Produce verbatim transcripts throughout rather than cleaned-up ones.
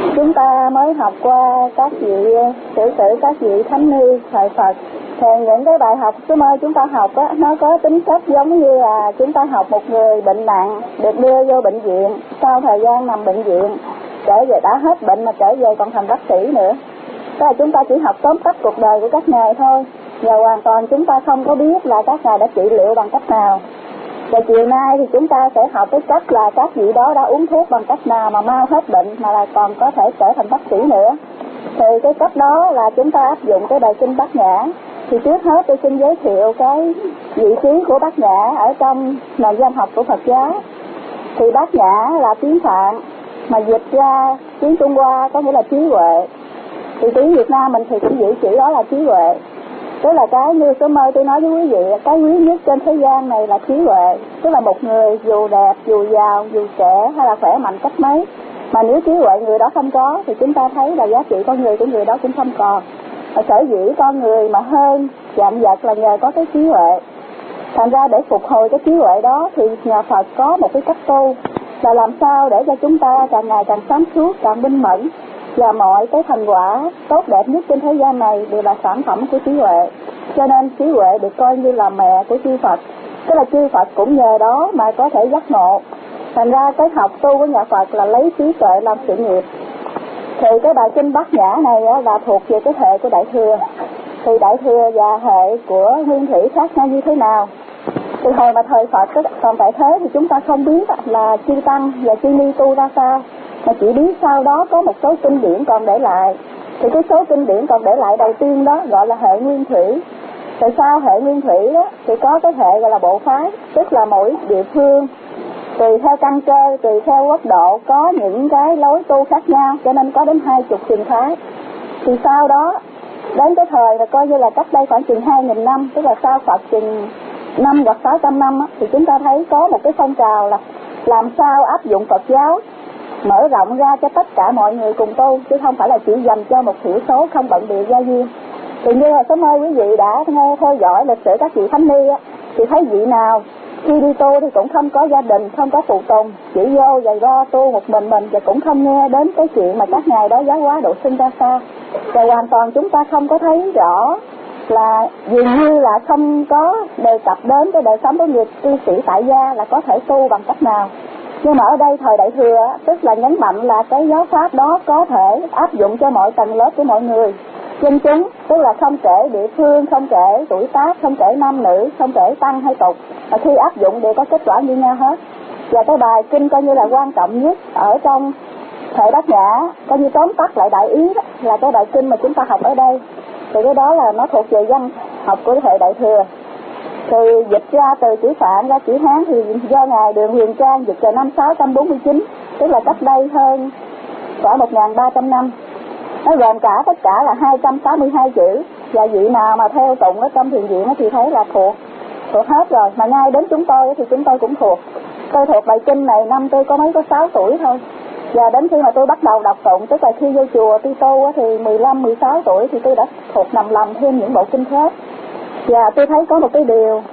Chúng ta mới học qua các vị sử sử các vị thánh ni thời Phật, thì những cái bài học số mơ chúng ta học á, nó có tính chất giống như là chúng ta học một người bệnh nặng được đưa vô bệnh viện, sau thời gian nằm bệnh viện trở về đã hết bệnh mà trở về còn thành bác sĩ nữa. Tức là chúng ta chỉ học tóm tắt cuộc đời của các ngài thôi, và hoàn toàn chúng ta không có biết là các ngài đã trị liệu bằng cách nào. Và chiều nay thì chúng ta sẽ học cái cách là các vị đó đã uống thuốc bằng cách nào mà mau hết bệnh mà là còn có thể trở thành bác sĩ nữa. Thì cái cách đó là chúng ta áp dụng cái bài kinh Bát Nhã. Thì trước hết tôi xin giới thiệu cái vị trí của Bát Nhã ở trong nền văn học của Phật giáo. Thì Bát Nhã là tiếng Phạn mà dịch ra tiếng Trung Hoa có nghĩa là trí huệ. Thì tiếng Việt Nam mình thì cũng giữ chữ đó là trí huệ. Tức là cái như số mơ tôi nói với quý vị, cái quý nhất trên thế gian này là trí huệ. Tức là một người dù đẹp, dù giàu, dù trẻ hay là khỏe mạnh cách mấy, mà nếu trí huệ người đó không có thì chúng ta thấy là giá trị con người của người đó cũng không còn. Và sở dĩ con người mà hơn chạm vật là nhờ có cái trí huệ. Thành ra để phục hồi cái trí huệ đó thì nhà Phật có một cái cách tu là làm sao để cho chúng ta càng ngày càng sáng suốt, càng minh mẫn, và mọi cái thành quả tốt đẹp nhất trên thế gian này đều là sản phẩm của trí huệ. Cho nên trí huệ được coi như là mẹ của chư Phật. Tức là chư Phật cũng nhờ đó mà có thể giác ngộ. Thành ra cái học tu của nhà Phật là lấy trí tuệ làm sự nghiệp. Thì cái bài kinh Bát Nhã này là thuộc về cái hệ của Đại Thừa. Thì Đại Thừa và hệ của Nguyên Thủy khác nhau như thế nào? Từ hồi mà thời Phật còn tại thế thì chúng ta không biết là chư Tăng và chư Ni tu ra sao, mà chỉ biết sau đó có một số kinh điển còn để lại. Thì cái số kinh điển còn để lại đầu tiên đó gọi là hệ Nguyên Thủy. Tại sao hệ Nguyên Thủy đó? Thì có cái hệ gọi là bộ phái, tức là mỗi địa phương tùy theo căn cơ, tùy theo quốc độ có những cái lối tu khác nhau, cho nên có đến hai chục truyền phái. Thì sau đó đến cái thời là coi như là cách đây khoảng chừng hai nghìn năm, tức là sau Phật chừng năm hoặc sáu trăm năm á, thì chúng ta thấy có một cái phong trào là làm sao áp dụng Phật giáo mở rộng ra cho tất cả mọi người cùng tu, chứ không phải là chỉ dành cho một thiểu số không bận bịu gia duyên. Thì như là sớm ơi quý vị đã nghe theo dõi lịch sử các vị thánh ni á, thì thấy vị nào khi đi tu thì cũng không có gia đình, không có phụ tùng, chỉ vô giày ro tu một mình mình, và cũng không nghe đến cái chuyện mà các ngài đó giáo hóa độ sinh ra sao. Và hoàn toàn chúng ta không có thấy rõ là dường như là không có đề cập đến cái đời sống của người cư sĩ tại gia là có thể tu bằng cách nào. Nhưng mà ở đây thời Đại Thừa tức là nhấn mạnh là cái giáo pháp đó có thể áp dụng cho mọi tầng lớp của mọi người. Dân chúng, tức là không kể địa phương, không kể tuổi tác, không kể nam nữ, không kể tăng hay tục, và khi áp dụng đều có kết quả như nhau hết. Và cái bài kinh coi như là quan trọng nhất ở trong hệ Bát Nhã, coi như tóm tắt lại đại ý đó, là cái bài kinh mà chúng ta học ở đây. Thì cái đó là nó thuộc về văn học của hệ Đại Thừa. Thì dịch ra từ chữ Phạn ra chữ Hán thì do ngài Đường Huyền Trang dịch vào năm sáu trăm bốn mươi chín, tức là cách đây hơn khoảng một nghìn ba trăm năm. Nó gồm cả tất cả là hai trăm sáu mươi hai chữ, và vị nào mà theo tụng ở trong thiền viện thì thấy là thuộc thuộc hết rồi. Mà ngay đến chúng tôi thì chúng tôi cũng thuộc. Tôi thuộc bài kinh này năm tôi có mấy có sáu tuổi thôi, và đến khi mà tôi bắt đầu đọc tụng, tức là khi vô chùa tôi tu thì mười lăm, mười sáu tuổi thì tôi đã thuộc nằm lòng thêm những bộ kinh khác. Và tôi thấy có một cái điều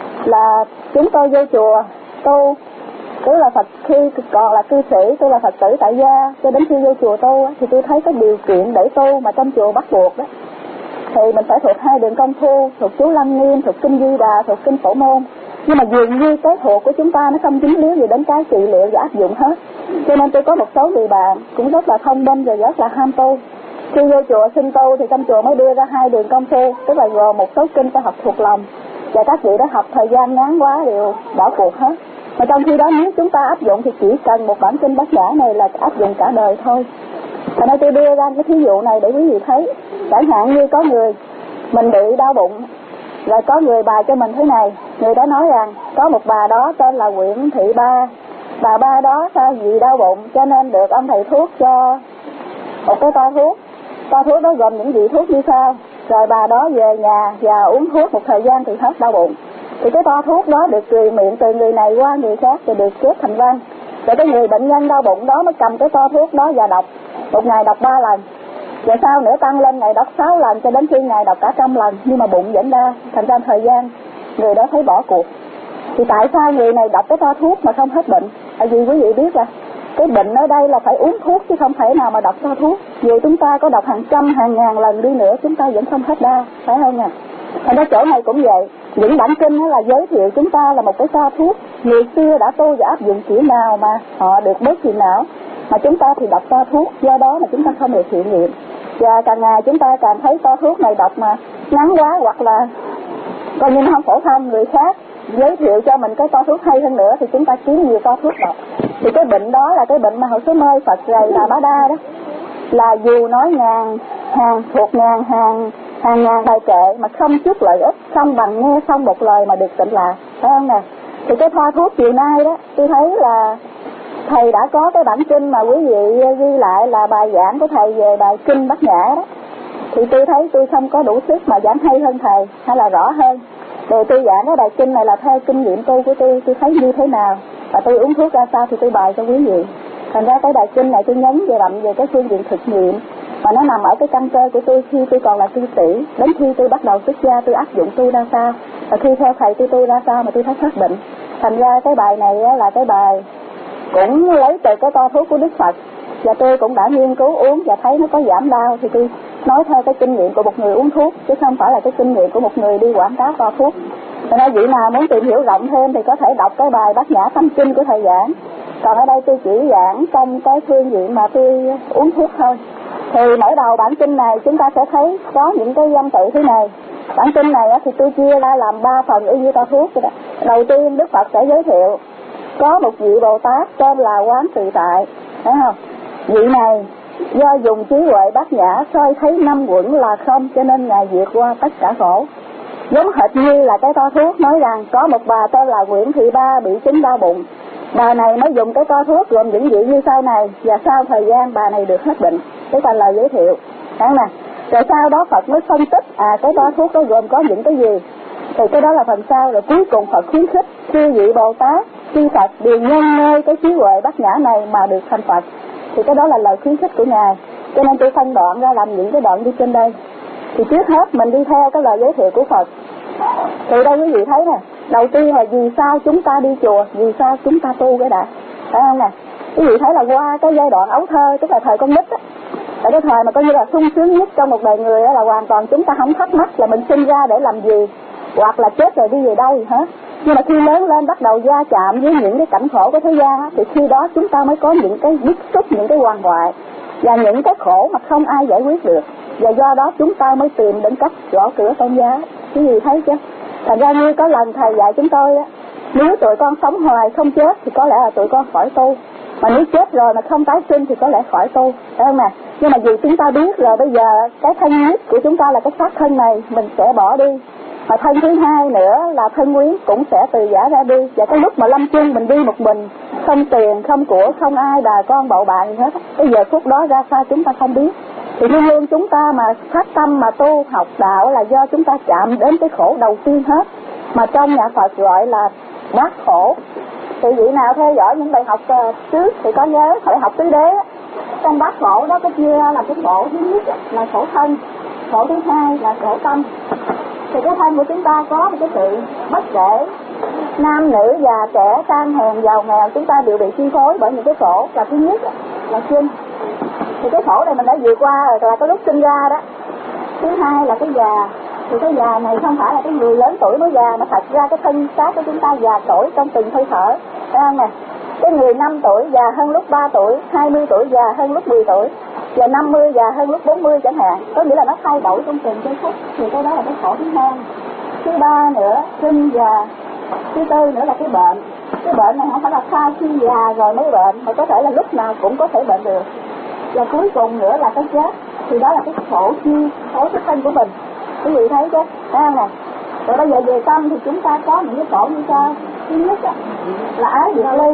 là chúng tôi vô chùa tu, tức là Phật khi còn là cư sĩ, tôi là Phật tử tại gia, cho đến khi vô chùa tu thì tôi thấy cái điều kiện để tu mà trong chùa bắt buộc đó, thì mình phải thuộc hai đường công phu, thuộc chú Lăng Nghiêm, thuộc kinh Di Đà, thuộc kinh Phổ Môn. Nhưng mà dường như cái thuộc của chúng ta nó không dính líu gì đến cái trị liệu và áp dụng hết. Cho nên tôi có một số người bạn cũng rất là thông minh và rất là ham tu. Khi vô chùa xin tu thì trong chùa mới đưa ra hai đường công phu, tức là gồm một số kinh phải học thuộc lòng, và các vị đã học thời gian ngắn quá đều bỏ cuộc hết. Mà trong khi đó nếu chúng ta áp dụng thì chỉ cần một bản kinh Bát Nhã này là áp dụng cả đời thôi. Thành ra tôi đưa ra cái thí dụ này để quý vị thấy. Chẳng hạn như có người mình bị đau bụng, rồi có người bài cho mình thế này. Người đó nói rằng có một bà đó tên là Nguyễn Thị Ba. Bà Ba đó sao vì đau bụng cho nên được ông thầy thuốc cho một cái toa thuốc. Toa thuốc đó gồm những vị thuốc như sau. Rồi bà đó về nhà và uống thuốc một thời gian thì hết đau bụng. Thì cái toa thuốc đó được truyền miệng từ người này qua người khác rồi được chép thành văn. Rồi cái người bệnh nhân đau bụng đó mới cầm cái toa thuốc đó và đọc. Một ngày đọc ba lần. Rồi sau nữa tăng lên ngày đọc sáu lần cho đến khi ngày đọc cả trăm lần. Nhưng mà bụng vẫn đau. Thành ra thời gian người đó thấy bỏ cuộc. Thì tại sao người này đọc cái toa thuốc mà không hết bệnh? Tại vì quý vị biết là Cái bệnh ở đây là phải uống thuốc chứ không thể nào mà đọc ra thuốc. Dù chúng ta có đọc hàng trăm hàng ngàn lần đi nữa chúng ta vẫn không hết đau, phải không nè? Thành ra chỗ này cũng vậy. Những bản kinh là giới thiệu chúng ta là một cái toa thuốc. Người xưa đã tu và áp dụng kiểu nào mà họ được bớt phiền não, mà chúng ta thì đọc toa thuốc, do đó mà chúng ta không được thiện nghiệm. Và càng ngày chúng ta càng thấy toa thuốc này đọc mà ngắn quá, hoặc là coi như nó không phổ thông, người khác giới thiệu cho mình cái toa thuốc hay hơn nữa thì chúng ta kiếm nhiều toa thuốc đọc. Thì cái bệnh đó là cái bệnh mà hồi số mơi Phật rầy Bà Bá Đa đó, là dù nói ngàn hàng thuộc ngàn hàng hàng ngàn bài kệ mà không chút lợi ích, không bằng nghe xong một lời mà được tịnh lạc, phải không nè? Thì cái thoa thuốc chiều nay đó, tôi thấy là thầy đã có cái bản kinh mà quý vị ghi lại là bài giảng của thầy về bài kinh Bát Nhã đó. Thì tôi thấy tôi không có đủ sức mà giảng hay hơn thầy hay là rõ hơn. Để tôi giảng cái bài kinh này là theo kinh nghiệm tu của tôi, tôi thấy như thế nào và tôi uống thuốc ra sao thì tôi bày cho quý vị. Thành ra cái bài kinh này tôi nhấn về đậm về cái phương diện thực nghiệm, mà nó nằm ở cái căn cơ của tôi khi tôi còn là tu sĩ, đến khi tôi bắt đầu xuất gia tôi áp dụng tu ra sao, và khi theo thầy tôi tu ra sao mà tôi thấy hết bệnh. Thành ra cái bài này là cái bài cũng lấy từ cái toa thuốc của Đức Phật, và tôi cũng đã nghiên cứu uống và thấy nó có giảm đau, thì tôi nói theo cái kinh nghiệm của một người uống thuốc chứ không phải là cái kinh nghiệm của một người đi quảng cáo toa thuốc. Cho nên vị nào muốn tìm hiểu rộng thêm thì có thể đọc cái bài Bát Nhã Tâm Kinh của thầy giảng. Còn ở đây tôi chỉ giảng trong cái phương diện mà tôi uống thuốc thôi. Thì mở đầu bản kinh này chúng ta sẽ thấy có những cái văn tự thế này. Bản kinh này thì tôi chia ra làm ba phần y như toa thuốc vậy đó. Đầu tiên Đức Phật sẽ giới thiệu có một vị Bồ Tát tên là Quán Tự Tại, thấy không? Vị này do dùng trí huệ bát nhã soi thấy năm quẩn là không, cho nên ngài vượt qua tất cả khổ. Giống hệt như là cái toa thuốc nói rằng có một bà tên là Nguyễn Thị Ba bị chứng đau bụng. Bà này mới dùng cái toa thuốc gồm những vị như sau này, và sau thời gian bà này được hết bệnh. Cái là lời giới thiệu, thấy nè. Rồi sau đó Phật mới phân tích à cái toa thuốc đó gồm có những cái gì. Thì cái đó là phần sau. Rồi cuối cùng Phật khuyến khích chư vị Bồ Tát, chư Phật đều nhân nơi cái trí huệ bát nhã này mà được thành Phật. Thì cái đó là lời khuyến khích của ngài. Cho nên tôi phân đoạn ra làm những cái đoạn đi trên đây. Thì trước hết mình đi theo cái lời giới thiệu của Phật. Thì đây quý vị thấy nè, đầu tiên là vì sao chúng ta đi chùa, vì sao chúng ta tu cái đã, phải không nè? Quý vị thấy là qua cái giai đoạn ấu thơ, tức là thời con nít á, là cái thời mà coi như là sung sướng nhất trong một đời người á, là hoàn toàn chúng ta không thắc mắc là mình sinh ra để làm gì, hoặc là chết rồi đi về đâu hả? Nhưng mà khi lớn lên bắt đầu gia chạm với những cái cảnh khổ của thế gian á, thì khi đó chúng ta mới có những cái bức xúc, những cái hoàn hoại và những cái khổ mà không ai giải quyết được, và do đó chúng ta mới tìm đến cách gõ cửa tôn giáo. Cái gì thấy chứ? Thành ra như có lần thầy dạy chúng tôi á, nếu tụi con sống hoài không chết thì có lẽ là tụi con khỏi tu, mà nếu chết rồi mà không tái sinh thì có lẽ khỏi tu, phải không nè? Nhưng mà vì chúng ta biết rồi bây giờ cái thân nhất của chúng ta là cái xác thân này mình sẽ bỏ đi, mà thân thứ hai nữa là thân quyến cũng sẽ từ giả ra đi. Và cái lúc mà lâm chung mình đi một mình, không tiền, không của, không ai đà con bậu bạn gì hết, cái giờ phút đó ra sao chúng ta không biết. Thì luôn luôn chúng ta mà phát tâm mà tu học đạo là do chúng ta chạm đến cái khổ đầu tiên hết, mà trong nhà Phật gọi là bát khổ. Thì vị nào theo dõi những bài học uh, trước thì có nhớ phải học tứ đế, trong bát khổ đó có chia là cái khổ thứ nhất là khổ thân, khổ thứ hai là khổ tâm. Thì cái thân của chúng ta có một cái sự bất kể, nam nữ già trẻ sang hèn giàu nghèo chúng ta đều bị chi phối bởi những cái khổ. Là thứ nhất là sinh, thì cái khổ này mình đã vượt qua rồi, là cái lúc sinh ra đó. Thứ hai là cái già, thì cái già này không phải là cái người lớn tuổi mới già, mà thật ra cái thân xác của chúng ta già cỗi trong từng hơi thở, thấy không nè? Cái người năm tuổi già hơn lúc ba tuổi, hai mươi tuổi già hơn lúc mười tuổi, và năm mươi già hơn lúc bốn mươi chẳng hạn. Có nghĩa là nó thay đổi trong từng giây phút. Thì cái đó là cái khổ thứ hai. Thứ ba nữa sinh già. Thứ tư nữa là cái bệnh. Cái bệnh này không phải là sau khi già rồi mới bệnh, mà có thể là lúc nào cũng có thể bệnh được. Và cuối cùng nữa là cái chết. Thì đó là cái khổ chi khổ xuất thân của mình. Quý vị thấy chứ, thấy không nè? Rồi bây giờ về tâm thì chúng ta có những cái khổ như sau. Thứ nhất á, là ái biệt ly.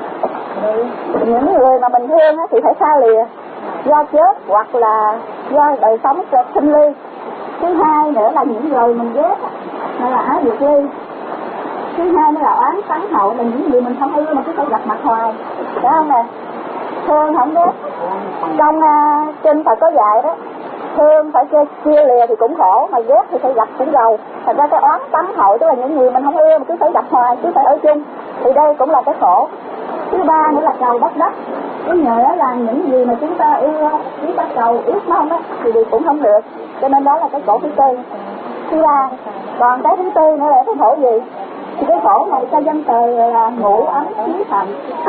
Những người mà mình thương á, thì phải xa lìa do chết hoặc là do đời sống sinh ly. Thứ hai nữa là những người mình ghét hay là ái biệt ly. Thứ hai nữa là oán tán hậu, là những người mình không ưa mà cứ phải gặp mặt hoài, phải không nè? Thương không ghét. Trong uh, kinh Phật có dạy đó, thương phải chia, chia lìa thì cũng khổ, mà ghét thì phải gặp cũng giàu. Thật ra cái oán tán hậu tức là những người mình không ưa mà cứ phải gặp hoài, cứ phải ở chung, thì đây cũng là cái khổ. Thứ ba nữa là cầu bất đắc. Cái nhờ đó là những gì mà chúng ta yêu, chúng ta cầu ước mong á thì đều cũng không được. Cho nên đó là cái khổ thứ tư. Thứ ba, còn cái thứ tư nữa là cái khổ gì? Thì cái khổ này cho dân từ là ngủ ấm khí thạnh.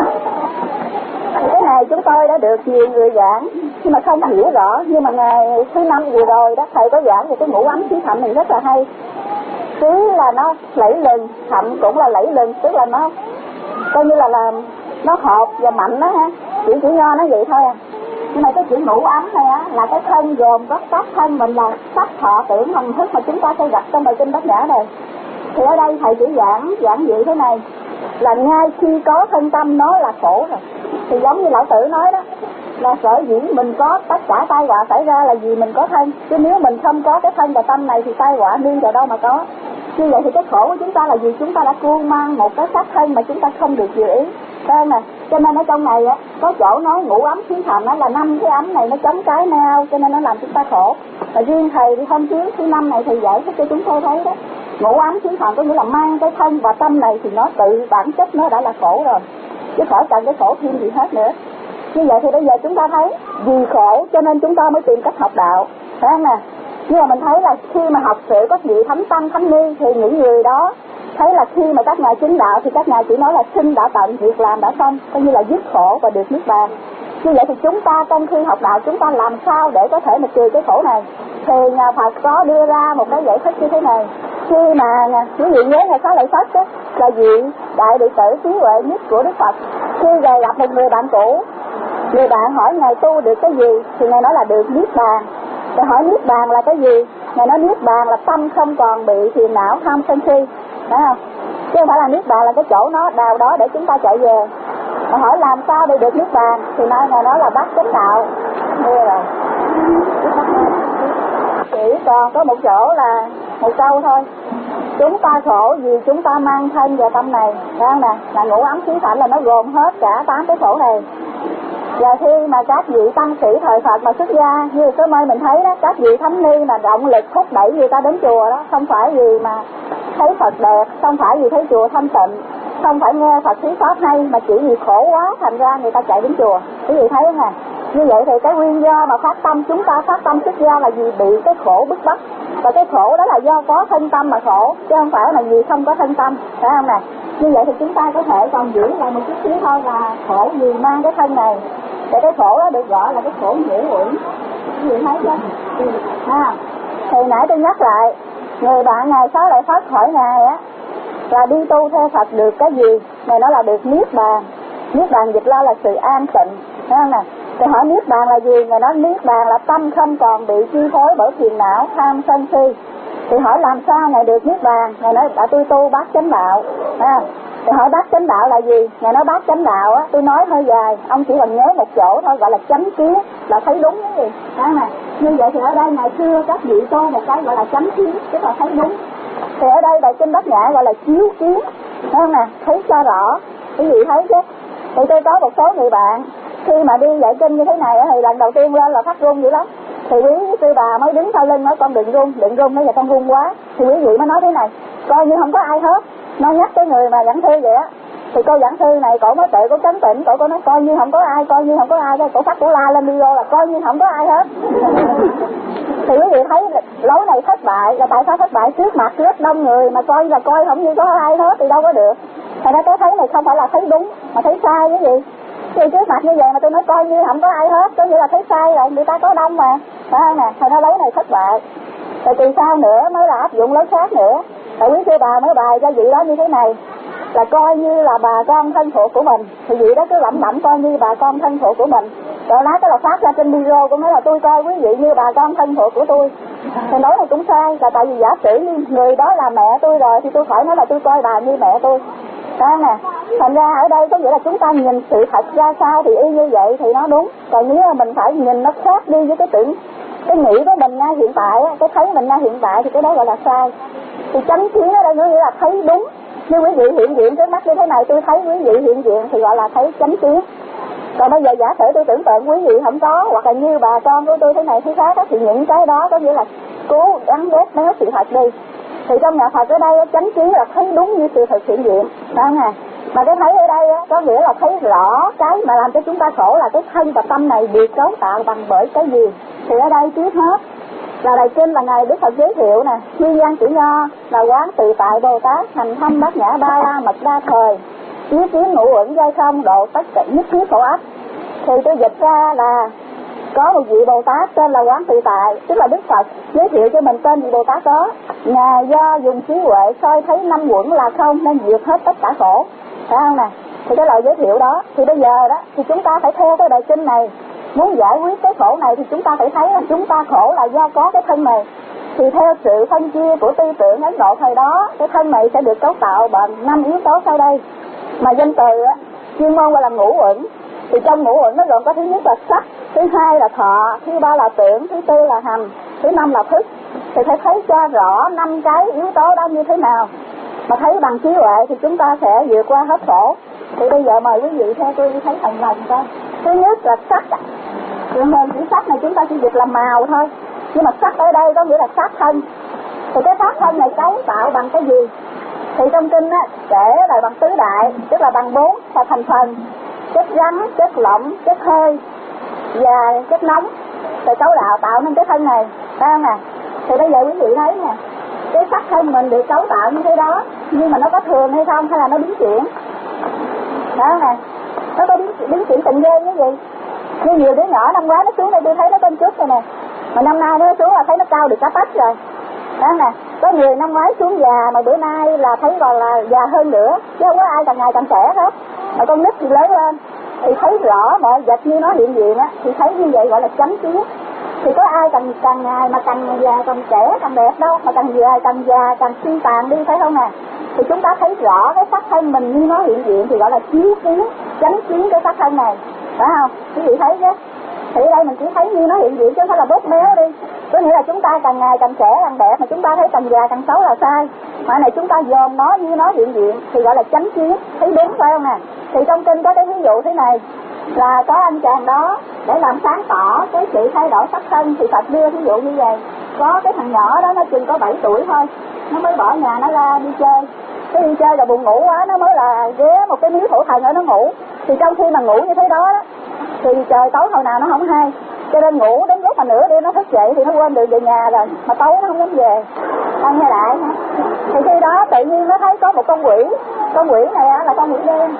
Cái này chúng tôi đã được nhiều người giảng nhưng mà không hiểu rõ. Nhưng mà ngày thứ năm vừa rồi đó thầy có giảng về cái ngủ ấm khí thạnh này rất là hay. Khí là nó lẫy lừng, thạnh cũng là lẫy lừng, tức là nó coi như là làm nó hợp và mạnh đó ha. Chỉ chữ nho nó vậy thôi à. Nhưng mà cái chữ ngủ ấm này á là cái thân gồm có các thân mình là sắc thọ tưởng hành thức mà chúng ta sẽ gặp trong bài kinh Bát Nhã này. Thì ở đây thầy chỉ giảng giảng vậy thế này là ngay khi có thân tâm nó là khổ rồi. Thì giống như lão tử nói đó, là sở dĩ mình có tất cả tai họa xảy ra là vì mình có thân. Chứ nếu mình không có cái thân và tâm này thì tai họa nương vào đâu mà có. Như vậy thì cái khổ của chúng ta là vì chúng ta đã cuồng mang một cái xác thân mà chúng ta không được dự ý. Thấy không nè? Cho nên ở trong này á có chỗ nói ngủ ấm khí thạnh á là năm cái ấm này nó chống cái nhau, cho nên nó làm chúng ta khổ. Và riêng thầy thì hôm trước thứ năm này thầy giải thích cho chúng tôi thấy đó, ngủ ấm khí thạnh có nghĩa là mang cái thân và tâm này thì nó tự bản chất nó đã là khổ rồi, chứ khỏi cần cái khổ thêm gì hết nữa. Như vậy thì bây giờ chúng ta thấy vì khổ cho nên chúng ta mới tìm cách học đạo, phải không nè? Nhưng mà mình thấy là khi mà học sự có vị thánh tăng thánh ni thì những người đó thấy là khi mà các ngài chứng đạo thì các ngài chỉ nói là sinh đã tận, việc làm đã xong, coi như là dứt khổ và được niết bàn. Như vậy thì chúng ta trong khi học đạo chúng ta làm sao để có thể mà trừ cái khổ này? Thì nhà Phật có đưa ra một cái giải thích như thế này. Khi mà quý vị nhớ ngày Xá Lợi Phất đó, là vị đại đệ tử trí huệ nhất của Đức Phật, khi về gặp một người bạn cũ, người bạn hỏi ngài tu được cái gì thì ngài nói là được niết bàn. Rồi hỏi niết bàn là cái gì? Ngài nói niết bàn là tâm không còn bị phiền não tham sân si, phải không? Chứ không phải là niết bàn là cái chỗ nó đào đó để chúng ta chạy về. Mà hỏi làm sao để được niết bàn thì nay ngài nói là bát chánh đạo. Nghe rồi. Chỉ còn có một chỗ là một câu thôi. Chúng ta khổ vì chúng ta mang thân và tâm này, phải không nè? Là ngũ ấm khí thạnh là nó gồm hết cả tám cái khổ này. Và khi mà các vị tăng sĩ thời Phật mà xuất gia, như số mây mình thấy đó, các vị thánh ni mà động lực thúc đẩy người ta đến chùa đó, không phải vì mà thấy Phật đẹp, không phải vì thấy chùa thanh tịnh, không phải nghe Phật thuyết pháp hay, mà chỉ vì khổ quá thành ra người ta chạy đến chùa. Quý vị thấy không nè? Như vậy thì cái nguyên do mà phát tâm, chúng ta phát tâm xuất gia là vì bị cái khổ bức bách. Và cái khổ đó là do có thân tâm mà khổ, chứ không phải là vì không có thân tâm, phải không nè? Như vậy thì chúng ta có thể còn giữ lại một chút xíu thôi là khổ vì mang cái thân này. Để cái khổ đó được gọi là cái khổ ngũ uẩn. Quý vị thấy chưa? À, thì nãy tôi nhắc lại, người bạn ngài Xá Lợi Phất hỏi ngài á là đi tu theo Phật được cái gì? Ngài nói là được niết bàn. Niết bàn dịch ra là sự an tịnh, thấy không nè? Thì hỏi niết bàn là gì? Ngài nói niết bàn là tâm không còn bị chi phối bởi phiền não, tham sân si. Thì hỏi làm sao ngài được niết bàn? Ngài nói đã tôi tu bát chánh đạo. À, thì hỏi bát chánh đạo là gì? Ngài nói bát chánh đạo á, tôi nói hơi dài, ông chỉ cần nhớ một chỗ thôi, gọi là chánh kiến, là thấy đúng cái gì. Đó nè. Như vậy thì ở đây ngày xưa các vị tu một cái gọi là chánh kiến, tức là thấy đúng. Thì ở đây bài kinh Bát Nhã gọi là chiếu kiến, thấy không nè? Thấy cho rõ. Quý vị thấy chứ? Thì tôi có một số người bạn khi mà đi dạy kinh như thế này thì lần đầu tiên lên là phát run dữ lắm. Thì quý sư bà mới đứng sau lưng nói con đừng run, đừng run, bây giờ con run quá. Thì quý vị mới nói thế này, coi như không có ai hết. Nó nhắc cái người mà giảng thư vậy á, thì cô giảng thư này cổ mới tự cổ trấn tĩnh, cổ có nói coi như không có ai, coi như không có ai, cổ phát cổ la lên đi vô là coi như không có ai hết. Thì quý vị thấy lối này thất bại là tại sao thất bại? Trước mặt rất đông người mà coi là coi không như có ai hết thì đâu có được. Thành ra tôi thấy này không phải là thấy đúng mà thấy sai cái gì. Thì trước mặt như vậy mà tôi nói coi như không có ai hết, có nghĩa là thấy sai rồi, người ta có đông mà, phải không nè? Thành ra lối này thất bại. Rồi từ sau nữa mới là áp dụng lối khác nữa. Tại quý sư bà mới bài cho vị đó như thế này, là coi như là bà con thân thuộc của mình. Thì vị đó cứ lẩm bẩm coi như bà con thân thuộc của mình. Rồi lát đó là phát ra trên video cũng nói là tôi coi quý vị như bà con thân thuộc của tôi. Thì nói này cũng sai, là tại vì giả sử như người đó là mẹ tôi rồi thì tôi phải nói là tôi coi bà như mẹ tôi. Đó nè, thành ra ở đây có nghĩa là chúng ta nhìn sự thật ra sao thì y như vậy thì nó đúng. Còn nếu mà mình phải nhìn nó khác đi với cái tưởng, cái nghĩ của mình ngay hiện tại, cái thấy mình ngay hiện tại thì cái đó gọi là sai. Thì chánh kiến ở đây có nghĩa là thấy đúng. Như quý vị hiện diện trước mắt như thế này, tôi thấy quý vị hiện diện thì gọi là thấy chánh kiến. Còn bây giờ giả sử tôi tưởng tượng quý vị không có, hoặc là như bà con của tôi thế này thế khác, thì những cái đó có nghĩa là cố gắng ghét méo sự thật đi. Thì trong nhà Phật ở đây chánh kiến là thấy đúng như sự thật hiện diện, phải không nè? Mà cái thấy ở đây á, có nghĩa là thấy rõ cái mà làm cho chúng ta khổ là cái thân và tâm này được cấu tạo bằng bởi cái gì. Thì ở đây trước hết là bài kinh là Ngài Đức Phật giới thiệu nè, Chuyên Văn Chữ Nho là quán tự tại Bồ Tát, hành thâm bát nhã ba la mật đa thời, chiếu kiến ngũ uẩn giai không độ tất cả nhất thiết khổ ách. Thì tôi dịch ra là có một vị Bồ Tát tên là quán tự tại, tức là Đức Phật giới thiệu cho mình tên vị Bồ Tát đó. Ngài do dùng trí huệ soi thấy năm uẩn là không nên diệt hết tất cả khổ, phải không nè? Thì cái lời giới thiệu đó, thì bây giờ đó thì chúng ta phải theo cái bài kinh này. Muốn giải quyết cái khổ này thì chúng ta phải thấy là chúng ta khổ là do có cái thân này. Thì theo sự phân chia của tư tưởng Ấn Độ thời đó, cái thân này sẽ được cấu tạo bằng năm yếu tố sau đây. Mà danh từ á, chuyên môn gọi là ngũ uẩn. Thì trong ngũ uẩn nó gồm có thứ nhất là sắc, thứ hai là thọ, thứ ba là tưởng, thứ tư là hành, thứ năm là thức. Thì phải thấy cho rõ năm cái yếu tố đó như thế nào. Mà thấy bằng trí huệ thì chúng ta sẽ vượt qua hết khổ. Thì bây giờ mời quý vị theo tôi thấy thành lòng coi. Thứ nhất là sắc. Cho nên chữ sắc này chúng ta chỉ dịch là màu thôi. Nhưng mà sắc ở đây có nghĩa là xác thân. Thì cái xác thân này cấu tạo bằng cái gì? Thì trong kinh á, kể là bằng tứ đại, tức là bằng bốn và thành phần. Chất rắn, chất lỏng, chất hơi và chất nóng. Thì cấu tạo tạo nên cái thân này, phải không nè? Thì bây giờ quý vị thấy nè, cái xác thân mình được cấu tạo như thế đó, nhưng mà nó có thường hay không, hay là nó biến chuyển? Phải không nè? Nó có biến, biến chuyển từng giây như vậy. Như nhiều đứa nhỏ năm ngoái nó xuống đây tôi thấy nó bên trước rồi nè, mà năm nay nó xuống là thấy nó cao được cả tách rồi. Đó nè, có người năm ngoái xuống già mà bữa nay là thấy còn là già hơn nữa, chứ không có ai càng ngày càng trẻ hết. Mà con nít thì lớn lên thì thấy rõ mọi vật như nó hiện diện á, thì thấy như vậy gọi là chánh kiến. Thì có ai càng càng ngày mà càng già càng trẻ càng đẹp đâu, mà càng già càng già càng suy tàn đi, phải không nè? Thì chúng ta thấy rõ cái xác thân mình như nó hiện diện thì gọi là chiếu kiến, chánh kiến cái xác thân này, phải không? Quý vị thấy chứ? Thì ở đây mình chỉ thấy như nó hiện diện chứ không phải là bóp méo đi. Có nghĩa là chúng ta càng ngày càng trẻ càng đẹp, mà chúng ta thấy càng già càng xấu là sai. Mà này chúng ta dòm nó như nó hiện diện thì gọi là chánh kiến, thấy đúng, phải không nè? Thì trong kinh có cái ví dụ thế này, là có anh chàng đó để làm sáng tỏ cái sự thay đổi sắc thân thì Phật đưa ví dụ như vậy. Có cái thằng nhỏ đó nó chừng có bảy tuổi thôi, nó mới bỏ nhà nó ra đi chơi. Cái đi chơi rồi buồn ngủ quá, nó mới là ghé một cái miếu thổ thần ở nó ngủ. Thì trong khi mà ngủ như thế đó, đó thì trời tối hồi nào nó không hay, cho nên ngủ đến lúc mà nửa đêm nó thức dậy thì nó quên đường về nhà rồi, mà tối nó không dám về. Anh nghe lại hả? Thì khi đó tự nhiên nó thấy có một con quỷ. Con quỷ này là con quỷ đen.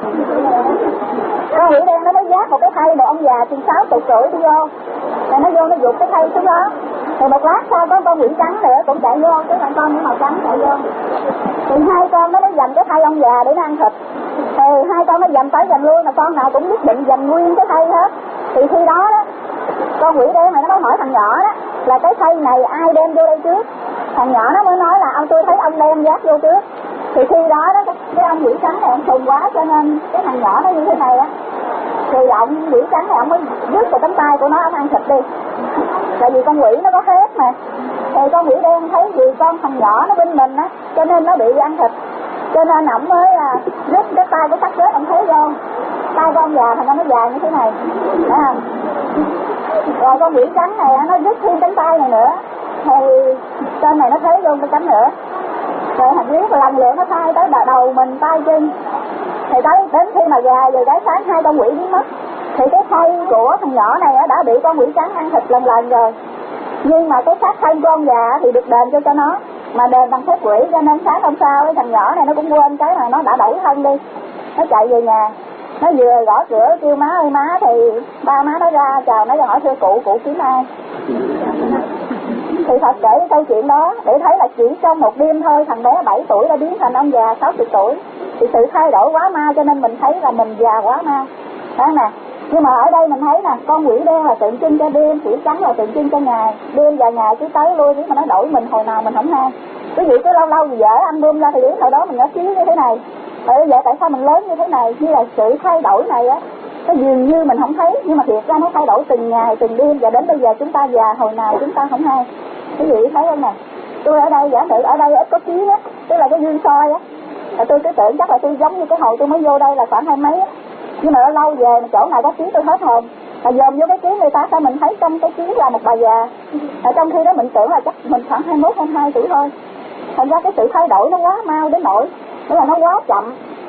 Con quỷ đen nó mới vác một cái khay một ông già chừng sáu chục tuổi đi vô. Rồi nó vô nó giục cái khay xuống đó. Thì một lát sau có con quỷ trắng nữa cũng chạy vô, cái thằng con màu trắng chạy vô. Thì hai con nó mới giành cái khay ông già để nó ăn thịt. Thì hai con nó giành tới giành lui, mà con nào cũng nhất định giành nguyên cái khay hết. Thì khi đó đó, con quỷ đen này nó mới hỏi thằng nhỏ đó là cái khay này ai đem vô đây trước. Thằng nhỏ nó mới nói là ông tôi thấy ông đem vác vô trước. Thì khi đó đó cái ông quỷ trắng này ông sùng quá, cho nên cái thằng nhỏ nó như thế này á, thì ông quỷ trắng này ông mới đứt vào cánh tay của nó, ông ăn thịt đi. Tại vì con quỷ nó có phép mà. Thì con quỷ đen thấy vì con thằng nhỏ nó bên mình á, cho nên nó bị ăn thịt. Cho nên ổng mới đứt cái tay của sắc chết, ông thấy không? Tay con già thành ra nó dài như thế này, phải không? Rồi con quỷ trắng này nó đứt thêm cánh tay này nữa, thì trên này nó thấy vô cái cánh nữa. Rồi thằng biết lần lượt nó thay tới đầu mình, tay chân. Thì tới đến khi mà già rồi cái sáng hai con quỷ biến mất. Thì cái thây của thằng nhỏ này đã bị con quỷ trắng ăn thịt lần lần rồi. Nhưng mà cái xác thân của ông già thì được đền cho cho nó, mà đền bằng phép quỷ, cho nên sáng hôm sau cái thằng nhỏ này nó cũng quên cái mà nó đã đổi thân đi. Nó chạy về nhà, nó vừa gõ cửa kêu má ơi má, thì ba má nó ra chào nó, hỏi thưa cụ, cụ kiếm ai? Thì Phật kể cái câu chuyện đó để thấy là chỉ trong một đêm thôi thằng bé bảy tuổi đã biến thành ông già sáu mươi tuổi. Thì sự thay đổi quá ma, cho nên mình thấy là mình già quá ma, đó nè. Nhưng mà ở đây mình thấy nè, con quỷ đen là tượng trưng cho đêm, quỷ trắng là tượng trưng cho ngày. Đêm và ngày cứ tới lui, nếu mà nó đổi mình hồi nào mình không hay. Quý vị cứ lâu lâu dở album ra thì đến hồi đó mình nhỏ xíu như thế này. Bởi vậy tại sao mình lớn như thế này? Như là sự thay đổi này á, nó dường như mình không thấy, nhưng mà thiệt ra nó thay đổi từng ngày, từng đêm, và đến bây giờ chúng ta già hồi nào chúng ta không hay. Quý vị thấy không nè? Tôi ở đây giả sử ở đây ít có kiến á, tức là cái gương soi á, là tôi cứ tưởng chắc là tôi giống như cái hồi tôi mới vô đây là khoảng hai mấy á. Nhưng mà nó lâu về mà chỗ nào có kiến tôi hết hồn. Mà dòm vô cái kiến người ta sao mình thấy trong cái kiến là một bà già. Ở trong khi đó mình tưởng là chắc mình khoảng hai mốt, hai mươi hai tuổi thôi. Thành ra cái sự thay đổi nó quá mau đến nỗi, tức là nó quá chậm.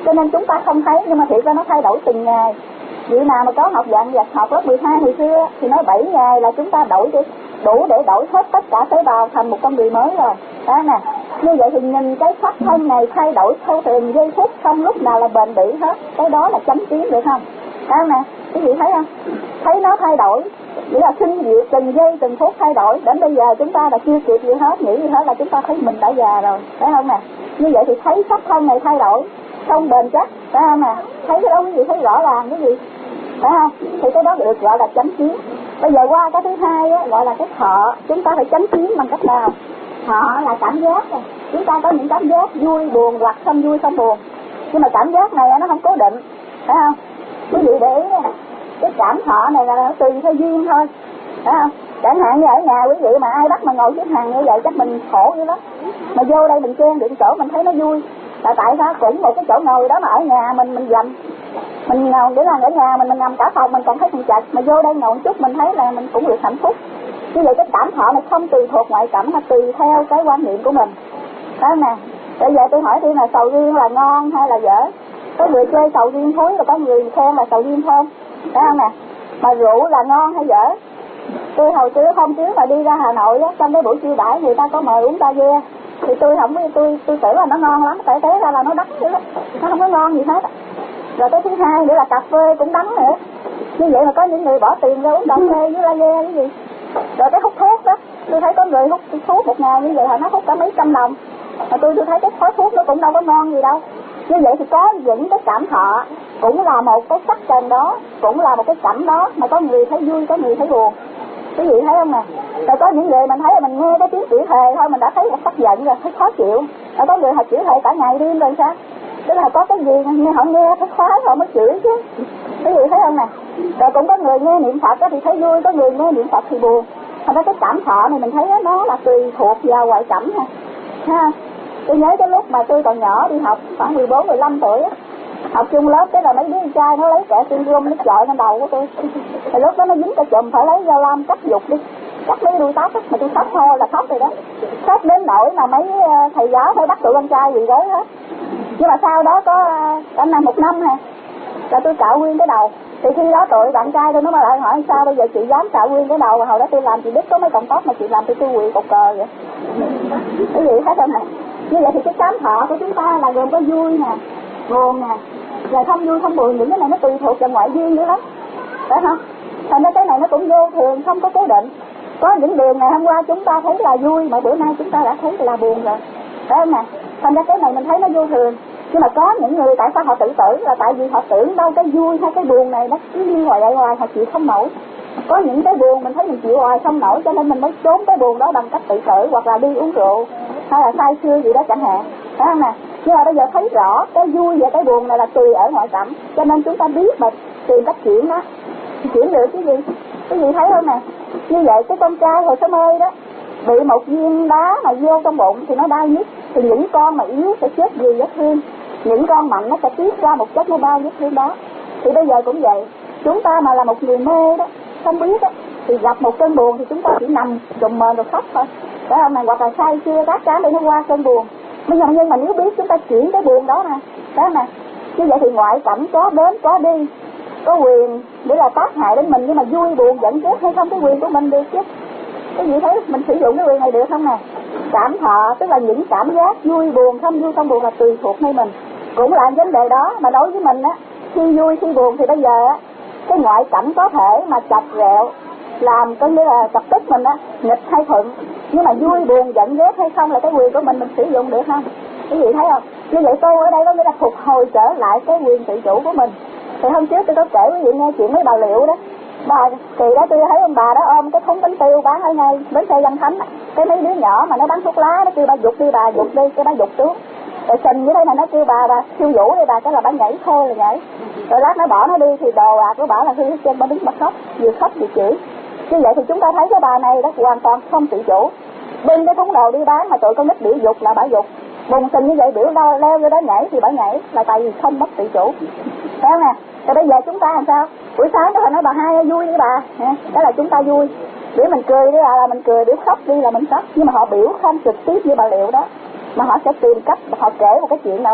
cho nên chúng ta không thấy, nhưng mà thiệt ra nó thay đổi từng ngày. Vị nào mà có học dạng vật học lớp mười hai hồi xưa thì nói bảy ngày là chúng ta đổi đi, đủ để đổi hết tất cả tế bào thành một con người mới rồi. Đó nè, như vậy thì nhìn cái pháp thân này thay đổi theo từng giây phút, không lúc nào là bền bỉ hết. Cái đó là chánh kiến được không? Đó nè, quý vị thấy không? Thấy nó thay đổi, nghĩa là sinh diệt từng giây từng phút thay đổi. Đến bây giờ chúng ta đã chưa kịp gì hết, nghĩ gì hết là chúng ta thấy mình đã già rồi, phải không nè? Như vậy thì thấy pháp thân này thay đổi, không bền chắc, phải không nè? Thấy cái đó quý vị thấy rõ ràng cái gì, phải không? Thì cái đó được gọi là chánh kiến. Bây giờ qua cái thứ hai á, gọi là cái thọ. Chúng ta phải chánh kiến bằng cách nào? Thọ là cảm giác này. Chúng ta có những cảm giác vui buồn hoặc không vui không buồn, nhưng mà cảm giác này nó không cố định, phải không? Quý vị để ý này, cái cảm thọ này là tùy theo duyên thôi, phải không? Chẳng hạn như ở nhà quý vị mà ai bắt mà ngồi xếp hàng như vậy chắc mình khổ dữ lắm. Mà vô đây mình chen điện chỗ mình thấy nó vui, là tại sao? Cũng một cái chỗ ngồi đó mà ở nhà mình mình dành, mình ngồi để làm ở nhà mình mình nằm cả phòng mình còn thấy mình chật, mà vô đây ngồi một chút mình thấy là mình cũng được hạnh phúc. Như vậy cái cảm thọ này không tùy thuộc ngoại cảnh mà tùy theo cái quan niệm của mình, đó nè. Bây giờ tôi hỏi thêm là sầu riêng là ngon hay là dở? Có người chơi sầu riêng thối, và có người khen là sầu riêng thơm, phải không nè? Mà rượu là ngon hay dở? Tôi hồi trước hôm trước mà đi ra Hà Nội á, trong cái buổi chiêu đãi người ta có mời uống ba ve, thì tôi không biết, tôi tôi tưởng là nó ngon lắm, tại té ra là nó đắng dữ lắm, nó không có ngon gì hết. Rồi cái thứ hai nữa là cà phê cũng đắng nữa. Như vậy mà có những người bỏ tiền ra uống cà phê với la ve cái gì. Rồi cái hút thuốc đó, tôi thấy có người hút thuốc một ngày như vậy họ nó hút cả mấy trăm đồng, mà tôi tôi thấy cái khói thuốc nó cũng đâu có ngon gì đâu. Như vậy thì có những cái cảm thọ cũng là một cái sắc trần đó, cũng là một cái cảm đó, mà có người thấy vui, có người thấy buồn. Quý vị thấy không nè? Rồi có những người mình thấy mình nghe cái tiếng chửi thề thôi mình đã thấy một sắc giận rồi, thấy khó chịu. Rồi có người họ chửi thề cả ngày đêm rồi sao? Tức là có cái gì nghe họ nghe thấy khoái họ mới chửi chứ. Quý vị thấy không nè? Rồi cũng có người nghe niệm Phật thì thấy vui, có người nghe niệm Phật thì buồn. Thành ra cái cảm thọ này mình thấy đó, nó là tùy thuộc vào ngoại cảnh ha. Ha. Tôi nhớ cái lúc mà tôi còn nhỏ đi học khoảng mười bốn mười lăm tuổi á, học chung lớp cái là mấy đứa con trai nó lấy kẹo xuyên gum nó chọi lên đầu của tôi. Thì lúc đó nó dính cái chùm phải lấy dao lam cắt dục đi, cắt lấy đuôi tóc á, mà tôi khóc thôi là khóc rồi đó. Khóc đến nỗi mà mấy thầy giáo phải bắt tụi con trai quỳ gối hết. Nhưng mà sau đó có cả năm một năm nè là tôi cạo nguyên cái đầu. Thì khi đó tụi bạn trai tôi nó mới lại hỏi sao bây giờ chị dám cạo nguyên cái đầu, mà hồi đó tôi làm chị biết có mấy cọng tóc mà chị làm tôi tôi quỳ cột cờ vậy. Cái gì hết không nè? Như vậy thì cái cảm thọ của chúng ta là gồm có vui nè, buồn nè, rồi không vui không buồn, những cái này nó tùy thuộc vào ngoại duyên nữa đó, phải không? Thành ra cái này nó cũng vô thường, không có cố định. Có những điều ngày hôm qua chúng ta thấy là vui mà bữa nay chúng ta đã thấy là buồn rồi, phải không nè? Thành ra cái này mình thấy nó vô thường. Nhưng mà có những người tại sao họ tự tử là tại vì họ tưởng đâu cái vui hay cái buồn này nó cứ đi hoài lại hoài họ chịu không nổi. Có những cái buồn mình thấy mình chịu hoài không nổi cho nên mình mới trốn cái buồn đó bằng cách tự tử hoặc là đi uống rượu hay là say sưa gì đó chẳng hạn, phải không nè? Nhưng mà bây giờ thấy rõ cái vui và cái buồn này là tùy ở ngoại cảnh, cho nên chúng ta biết mà tìm cách chuyển đó, chuyển được cái gì, cái gì thấy không nè? Như vậy cái con trai hồi sớm ơi đó bị một viên đá mà vô trong bụng thì nó đau nhất, thì những con mà yếu sẽ chết vì vết thương, những con mạnh nó sẽ tiết ra một chất nó bao vết thương đó. Thì bây giờ cũng vậy, chúng ta mà là một người mê đó, không biết đó, thì gặp một cơn buồn thì chúng ta chỉ nằm trùm mền rồi khóc thôi, phải không này? Hoặc là say sưa các cái để nó qua cơn buồn. Nhưng mà nhưng mà nếu biết chúng ta chuyển cái buồn đó nè, phải không nè? Như vậy thì ngoại cảnh có đến có đi, có quyền để là tác hại đến mình, nhưng mà vui buồn giận chết hay không cái quyền của mình được chứ. Cái gì thấy mình sử dụng cái quyền này được không nè? Cảm thọ tức là những cảm giác vui buồn không vui không buồn là tùy thuộc nơi mình, cũng là vấn đề đó. Mà đối với mình á, khi vui khi buồn thì bây giờ á, cái ngoại cảnh có thể mà chọc ghẹo làm có nghĩa là chọc tức mình á, nghịch hay thuận, nhưng mà vui buồn giận ghét hay không là cái quyền của mình, mình sử dụng được không? Cái gì thấy không? Như vậy tôi ở đây có nghĩa là phục hồi trở lại cái quyền tự chủ của mình. Thì hôm trước tôi có kể quý vị nghe chuyện mấy bà Liệu đó, bà kỳ đó tôi thấy ông bà đó ôm cái thúng bánh tiêu bán ở ngay bến xe Văn Thánh, cái mấy đứa nhỏ mà nó bán thuốc lá nó kêu bà giục đi bà giục đi, cái bà giục xuống rồi xình như thế này nó kêu bà bà khiêu vũ đi bà, cái là bà nhảy thôi là nhảy. Rồi lát nó bỏ nó đi thì đồ đạc của bà là hư hết trơn, bà đứng bà khóc, vừa khóc vừa chửi. Như vậy thì chúng ta thấy cái bà này đó hoàn toàn không tự chủ, bưng cái thúng đồ đi bán mà tụi con nít biểu dục là bà dục, bùng xình như vậy biểu leo leo vô đó nhảy thì bà nhảy, là tại vì không mất tự chủ, phải không nè? Rồi bây giờ chúng ta làm sao? Buổi sáng đó họ nói bà hai vui đi bà, đó là chúng ta vui. Biểu mình cười đi là, là mình cười, biểu khóc đi là mình khóc. Nhưng mà họ biểu không trực tiếp như bà Liệu đó, mà họ sẽ tìm cách họ kể một cái chuyện nào đó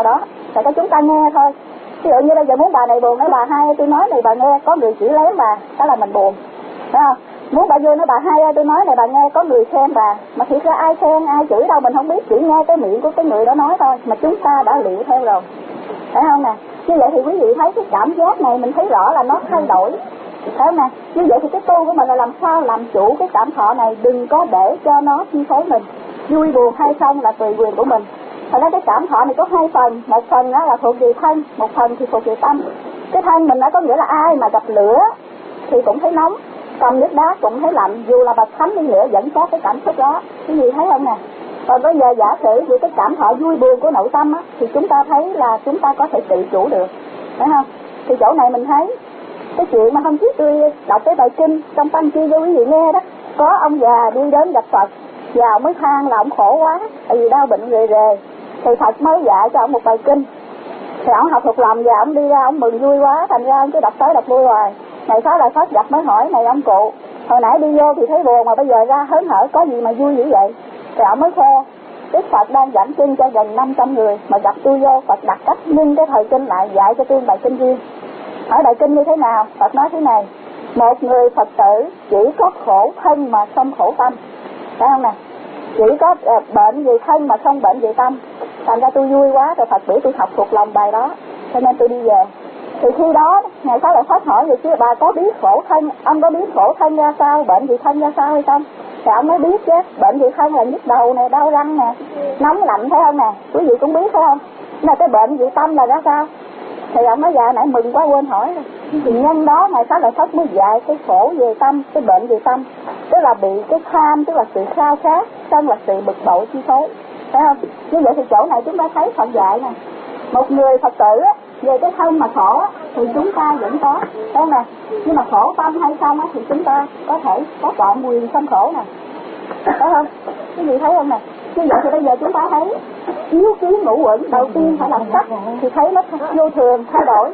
Tại cái chúng ta nghe thôi. Ví dụ như bây giờ muốn bà này buồn nói bà hai tôi nói này bà nghe, có người chỉ lén bà, đó là mình buồn, phải không? Muốn bà vui nói bà hai tôi nói này bà nghe, có người khen bà, mà thiệt ra ai khen ai chửi đâu mình không biết, chỉ nghe cái miệng của cái người đó nói thôi, mà chúng ta đã liệu theo rồi, phải không nè? Như vậy thì quý vị thấy cái cảm giác này mình thấy rõ là nó thay đổi, phải không nè? Như vậy thì cái tu của mình là làm sao làm chủ cái cảm thọ này, đừng có để cho nó chi phối mình. Vui buồn hay không là tùy quyền của mình. Thật ra cái cảm thọ này có hai phần, một phần đó là thuộc về thân, một phần thì thuộc về tâm. Cái thân mình nó có nghĩa là ai mà gặp lửa thì cũng thấy nóng, cầm nước đá cũng thấy lạnh, dù là bậc thánh đi nữa vẫn có cái cảm xúc đó, cái gì thấy không nè? Còn bây giờ giả sử về cái cảm thọ vui buồn của nội tâm á, thì chúng ta thấy là chúng ta có thể tự chủ được, phải không? Thì chỗ này mình thấy cái chuyện mà hôm trước tôi đọc cái bài kinh trong Tăng Chi cho quý vị nghe đó, có ông già đi đến gặp Phật và ông mới than là ông khổ quá, tại vì đau bệnh rề rề, thì Phật mới dạy cho ông một bài kinh, thì ông học thuộc lòng và ông đi ra ông mừng vui quá, thành ra ông cứ đọc tới đọc lui hoài. Ngày sau lại Phật gặp mới hỏi này ông cụ, hồi nãy đi vô thì thấy buồn mà bây giờ ra hớn hở, có gì mà vui dữ vậy? Thì ông mới khoe Đức Phật đang giảng kinh cho gần năm trăm người, mà gặp tôi vô Phật đặt cách ngưng cái thời kinh lại dạy cho tôi bài kinh riêng. Hỏi bài kinh như thế nào? Phật nói thế này: một người Phật tử chỉ có khổ thân mà không khổ tâm, phải không nè? Chỉ có uh, bệnh về thân mà không bệnh về tâm. Thành ra tôi vui quá rồi Phật biểu tôi học thuộc lòng bài đó, cho nên tôi đi về. Thì khi đó ngày sau lại Pháp hỏi vậy chứ bà có biết khổ thân, ông có biết khổ thân ra sao, bệnh về thân ra sao hay không? Thì ông mới biết chứ, bệnh về thân là nhức đầu nè, đau răng nè, nóng lạnh, thấy không nè? Quý vị cũng biết phải không? Là cái bệnh về tâm là ra sao? Thì ông nói dạ nãy mừng quá quên hỏi rồi. Thì nhân đó ngày sau lại Pháp mới dạy cái khổ về tâm, cái bệnh về tâm, tức là bị cái tham, tức là sự khao khát, sân là sự bực bội chi phối, phải không? Như vậy thì chỗ này chúng ta thấy Phật dạy nè, một người Phật tử á, về cái thân mà khổ á, thì chúng ta vẫn có, phải không nè? Nhưng mà khổ tâm hay không á, thì chúng ta có thể có trọn quyền không khổ nè, phải không? Cái gì thấy không nè? Như vậy thì bây giờ chúng ta thấy chiếu kiến ngũ uẩn đầu tiên phải làm sắc, thì thấy nó vô thường thay đổi.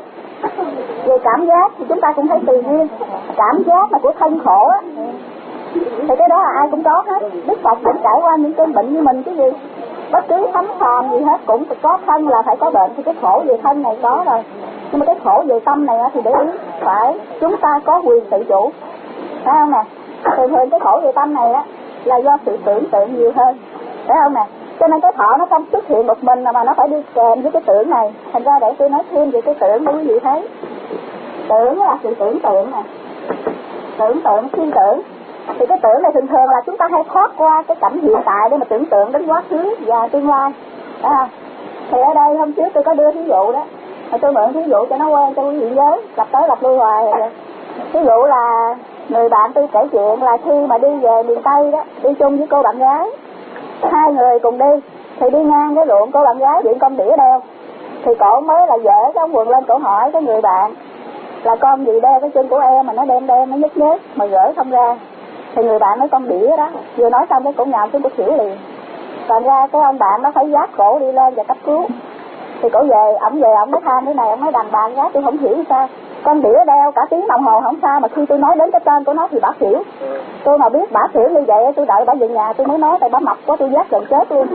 Về cảm giác thì chúng ta cũng thấy tùy duyên, cảm giác là của thân khổ á, thì cái đó là ai cũng có hết. Đức Phật cũng trải qua những cơn bệnh như mình chứ gì, bất cứ thấm phàm gì hết cũng có thân là phải có bệnh. Thì cái khổ về thân này có rồi, nhưng mà cái khổ về tâm này thì để ý phải chúng ta có quyền tự chủ, phải không nè? Thường thường cái khổ về tâm này á là do sự tưởng tượng nhiều hơn, phải không nè? Cho nên cái thọ nó không xuất hiện một mình mà nó phải đi kèm với cái tưởng này. Thành ra để tôi nói thêm về cái tưởng để quý vị thấy. Tưởng là sự tưởng tượng nè, tưởng tượng, suy tưởng. Thì cái tưởng này thường thường là chúng ta hay thoát qua cái cảnh hiện tại để mà tưởng tượng đến quá khứ và tương lai, phải không? Thì ở đây hôm trước tôi có đưa thí dụ đó, mà tôi mượn thí dụ cho nó quen cho quý vị nhớ, lặp tới lặp lui hoài rồi. Ví dụ là người bạn tôi kể chuyện là khi mà đi về miền Tây đó, đi chung với cô bạn gái, hai người cùng đi, thì đi ngang cái ruộng cô bạn gái điện con đĩa đeo, thì cổ mới là dở cái ống quần lên, cổ hỏi cái người bạn là con gì đeo cái chân của em mà nó đem đem nó nhức nhức mà gỡ không ra. Thì người bạn nói con đĩa đó, vừa nói xong cái cổ nhào xuống cổ xỉu liền. Thành ra cái ông bạn nó phải vác cổ đi lên và cấp cứu. Thì cổ về, ổng về ổng mới than thế này, ổng nói đàn bạn gái tôi không hiểu sao, con đĩa đeo cả tiếng đồng hồ không sao, mà khi tôi nói đến cái tên của nó thì bả xỉu. Tôi mà biết bả xỉu như vậy tôi đợi bả về nhà tôi mới nói, tại bả mập quá tôi vác gần chết luôn.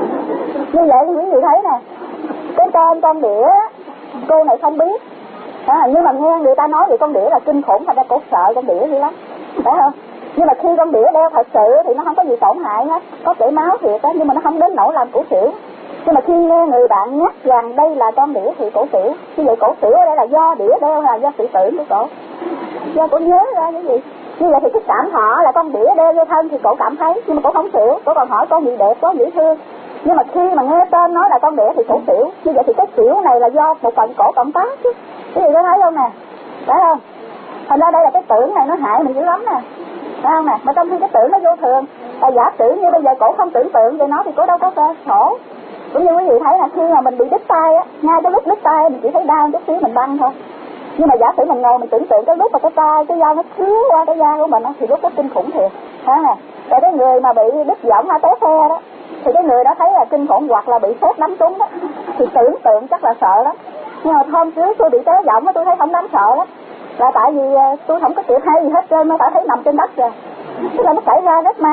Như vậy thì quý vị thấy nè, cái tên con đĩa cô này không biết à, nhưng mà nghe người ta nói về con đĩa là kinh khủng, thành ra cổ sợ con đĩa dữ lắm, phải không? Nhưng mà khi con đĩa đeo thật sự thì nó không có gì tổn hại hết, có chảy máu thiệt á, nhưng mà nó không đến nỗi làm cổ xỉu. Nhưng mà khi nghe người bạn nhắc rằng đây là con đĩa thì cổ xỉu. Như vậy cổ xỉu ở đây là do đĩa đeo, là do sự tưởng của cổ, do cổ nhớ ra cái gì. Như vậy thì cái cảm thọ là con đĩa đeo vô thân thì cổ cảm thấy, nhưng mà cổ không xỉu. Cổ còn hỏi con gì đẹp, có dễ thương. Nhưng mà khi mà nghe tên nói là con đĩa thì cổ xỉu. Như vậy thì cái xỉu này là do một phần cổ cộng tác chứ. Cái gì có thấy không nè, phải không? Thành ra đây là cái tưởng này nó hại mình dữ lắm nè, phải không nè? Mà trong khi cái tưởng nó vô thường, là giả sử như bây giờ cổ không tưởng tượng về nó thì cổ đâu có cơ khổ. Cũng như quý vị thấy là khi mà mình bị đứt tay á, ngay cái lúc đứt tay mình chỉ thấy đau chút xíu mình băng thôi. Nhưng mà giả sử mình ngồi mình tưởng tượng cái lúc mà cái tay, cái dao nó cứa qua cái da của mình á, thì lúc đó kinh khủng thiệt, phải không nè? Rồi cái người mà bị đứt giọng hay té xe đó, thì cái người đó thấy là kinh khủng, hoặc là bị sét đấm trúng đó, thì tưởng tượng chắc là sợ lắm. Nhưng mà hôm trước tôi bị té giọng á, tôi thấy không đáng sợ lắm, là tại vì tôi không có chịu hay gì hết trơn, nó đã thấy nằm trên đất rồi, tức là nó xảy ra rất mau.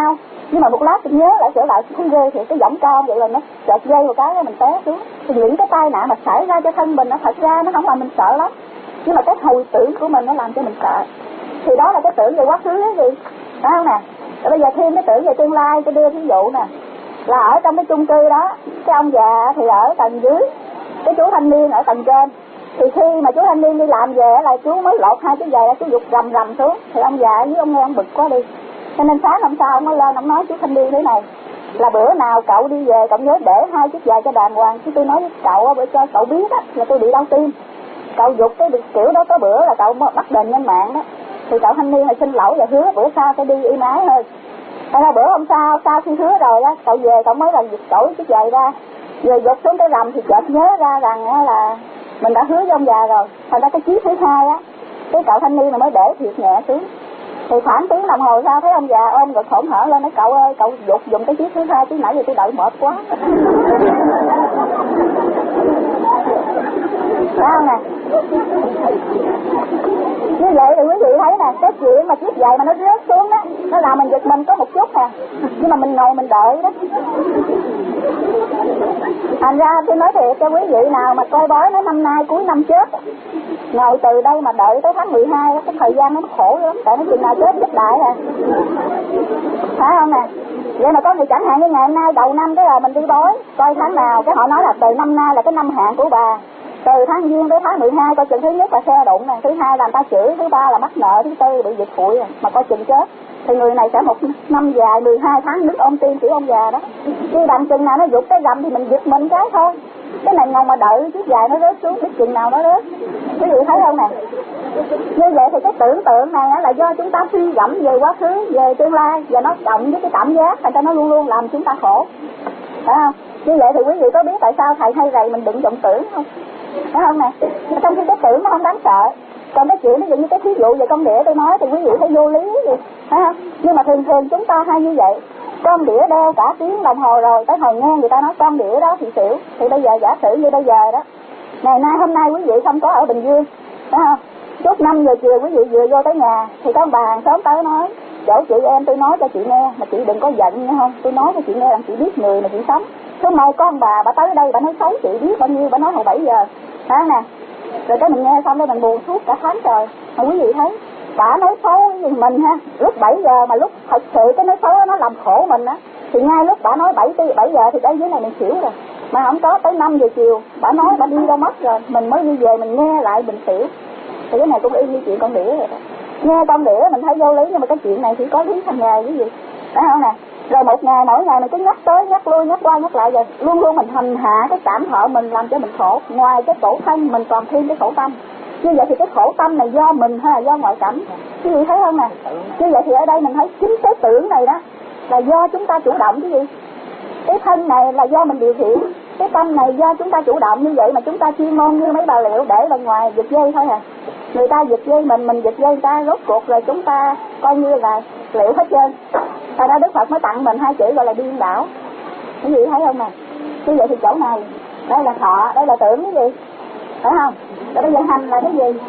Nhưng mà một lát tôi nhớ lại trở lại thấy ghê thì cái giọng cao vậy là nó chợt dây một cái mình té xuống. Thì những cái tai nạn mà xảy ra cho thân mình nó thật ra nó không làm mình sợ lắm, nhưng mà cái hồi tưởng của mình nó làm cho mình sợ. Thì đó là cái tưởng về quá khứ đó gì, phải không nè? Rồi bây giờ thêm cái tưởng về tương lai. Tôi đưa ví dụ nè, là ở trong cái chung cư đó, cái ông già thì ở tầng dưới, cái chú thanh niên ở tầng trên. Thì khi mà chú thanh niên đi làm về là chú mới lột hai cái giày, chú giục rầm rầm xuống. Thì ông già với ông nghe ông bực quá đi, cho nên sáng hôm sau ông mới lên ông nói chú thanh niên thế này, là bữa nào cậu đi về cậu nhớ để hai chiếc giày cho đàng hoàng. Chứ tôi nói với cậu bữa cho cậu biết á là tôi bị đau tim. Cậu giục cái kiểu đó có bữa là cậu bắt đền nhân mạng đó. Thì cậu thanh niên là xin lỗi và hứa bữa sau sẽ đi im ái hơn. Thế là bữa hôm sau, sau khi hứa rồi á, cậu về cậu mới là giật cởi chiếc giày ra, về giục xuống cái rầm thì chợt nhớ ra rằng á là mình đã hứa với ông già rồi. Thành ra cái chiếc thứ hai á, cái cậu thanh niên này mới để thiệt nhẹ xuống. Thì khoảng tiếng đồng hồ sau thấy ông già ôm rồi hổn hển lên nói cậu ơi, cậu giục dùng cái chiếc thứ hai chứ nãy giờ tôi đợi mệt quá. Phải không nè? Như vậy thì quý vị thấy nè, cái chuyện mà chiếc giày mà nó rớt xuống đó, nó làm mình giật mình có một chút nè, nhưng mà mình ngồi mình đợi đó. Thành ra tôi nói thiệt cho quý vị nào mà coi bói nói năm nay cuối năm chết, ngồi từ đây mà đợi tới tháng mười hai đó, cái thời gian nó khổ lắm, tại nó chừng nào chết chết đại à. Phải không nè? Vậy mà có người chẳng hạn như ngày hôm nay đầu năm cái là mình đi bói coi tháng nào, cái họ nói là từ năm nay là cái năm hạn của bà, từ tháng giêng tới tháng mười hai coi chừng thứ nhất là xe đụng nè, thứ hai là người ta chửi, thứ ba là mắc nợ, thứ tư bị dịch bụi mà coi chừng chết. Thì người này sẽ một năm dài mười hai tháng đứng ôm tim kiểu ông già đó. Chứ đặng chừng nào nó giục cái gầm thì mình giật mình cái thôi. Cái này ngồi mà đợi chiếc giày nó rớt xuống biết chừng nào nó rớt. Quý vị thấy không nè? Như vậy thì cái tưởng tượng này là do chúng ta suy gẫm về quá khứ, về tương lai, và nó cộng với cái cảm giác thành ra nó luôn luôn làm chúng ta khổ. Phải không? Như vậy thì quý vị có biết tại sao thầy hay rầy mình đừng vọng tưởng không? Phải không nè? Trong khi cái tưởng nó không đáng sợ. Còn cái chuyện ví dụ như cái thí dụ về con đĩa tôi nói thì quý vị thấy vô lý gì, phải không? Nhưng mà thường thường chúng ta hay như vậy. Con đĩa đeo cả tiếng đồng hồ rồi, tới hồi nghe người ta nói con đĩa đó thì xỉu. Thì bây giờ giả sử như bây giờ đó, ngày nay hôm nay quý vị không có ở Bình Dương, phải không? Chút năm giờ chiều quý vị vừa vô tới nhà thì có bà hàng xóm tới nói, chỗ chị em tôi nói cho chị nghe, mà chị đừng có giận nữa không? Tôi nói cho chị nghe rằng chị biết người mà chị sống. Thứ mai con bà bà tới đây bà nói xấu chị biết bao nhiêu, bà nói hồi bảy giờ, phải nè. Rồi cái mình nghe xong đó mình buồn suốt cả tháng trời. Mà quý vị thấy bà nói xấu với mình ha, lúc bảy giờ mà lúc thật sự cái nói xấu đó, nó làm khổ mình á, thì ngay lúc bà nói bảy bảy giờ thì ở dưới này mình xỉu rồi. Mà không có tới năm giờ chiều bà nói bà đi đâu mất rồi, mình mới đi về mình nghe lại mình xỉu. Thì cái này cũng y như chuyện con đĩa vậy đó. Nghe con đĩa mình thấy vô lý, nhưng mà cái chuyện này chỉ có lý thành nghề cái gì, phải không nè? Rồi một ngày mỗi ngày mình cứ nhắc tới nhắc lui nhắc qua nhắc lại rồi luôn luôn mình hành hạ cái cảm thọ mình, làm cho mình khổ. Ngoài cái khổ thân mình còn thêm cái khổ tâm. Như vậy thì cái khổ tâm này do mình hay là do ngoại cảnh? Quý vị thấy không nè? Như vậy thì ở đây mình thấy chính cái tưởng này đó là do chúng ta chủ động cái gì? Cái thân này là do mình điều khiển, cái tâm này do chúng ta chủ động. Như vậy mà chúng ta chuyên môn như mấy bà liệu để bên ngoài giật dây thôi à. Người ta giật dây mình, mình giật dây người ta, rốt cuộc rồi chúng ta coi như là liệu hết trơn. Tại ra Đức Phật mới tặng mình hai chữ gọi là điên đảo. Cái gì thấy không nè? Như vậy thì chỗ này, đây là thọ, đây là tưởng cái gì? Phải không? Rồi bây giờ hành là cái gì?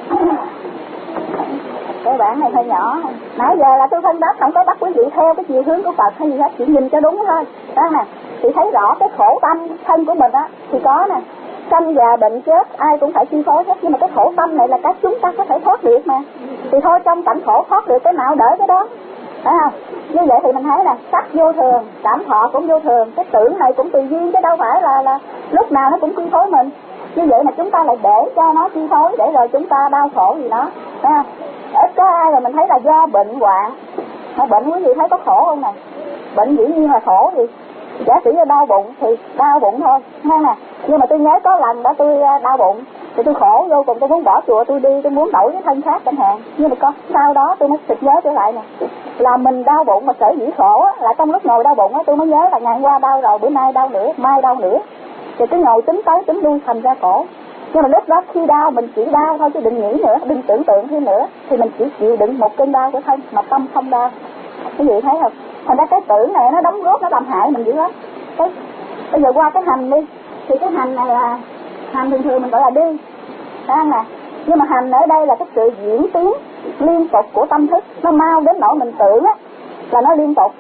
Cái bản này hơi nhỏ. Nãy giờ là tôi phân tích không có bắt quý vị theo cái chiều hướng của Phật hay gì hết, chỉ nhìn cho đúng thôi. Đó nè, thì thấy rõ cái khổ tâm thân của mình á thì có nè. Sanh già bệnh chết ai cũng phải chi phối hết, nhưng mà cái khổ tâm này là cái chúng ta có thể thoát được mà. Thì thôi trong cảnh khổ thoát được cái nào đỡ cái đó. Phải không? Như vậy thì mình thấy nè, sắc vô thường, cảm thọ cũng vô thường, cái tưởng này cũng tùy duyên chứ đâu phải là là lúc nào nó cũng chi phối mình. Như vậy mà chúng ta lại để cho nó chi phối để rồi chúng ta đau khổ gì đó, phải không? Ít có ai rồi mình thấy là do bệnh hoạn. Mà bệnh quý vị thấy có khổ không nè? Bệnh dĩ nhiên là khổ gì? Giả sử như đau bụng thì đau bụng thôi, nghe nè. Nhưng mà tôi nhớ có lần đó tôi đau bụng thì tôi khổ vô cùng, tôi muốn bỏ chùa tôi đi, tôi muốn đổi cái thân khác chẳng hạn. Nhưng mà có sau đó tôi mới sực nhớ trở lại nè, là mình đau bụng mà sở dĩ khổ á, là trong lúc ngồi đau bụng á tôi mới nhớ là ngày qua đau rồi, bữa nay đau nữa, mai đau nữa. Thì cứ ngồi tính tới tính lui thành ra khổ. Nhưng mà lúc đó khi đau mình chỉ đau thôi chứ đừng nghĩ nữa, đừng tưởng tượng thêm nữa. Thì mình chỉ chịu đựng một cơn đau của thân mà tâm không đau. Cái gì thấy không? Thành ra cái tưởng này nó đóng góp, nó làm hại mình dữ lắm. Cái, bây giờ qua cái hành đi. Thì cái hành này là hành thường thường mình gọi là đi, phải không nè? Nhưng mà hành ở đây là cái sự diễn tiến liên tục của tâm thức. Nó mau đến nỗi mình tưởng á là nó liên tục.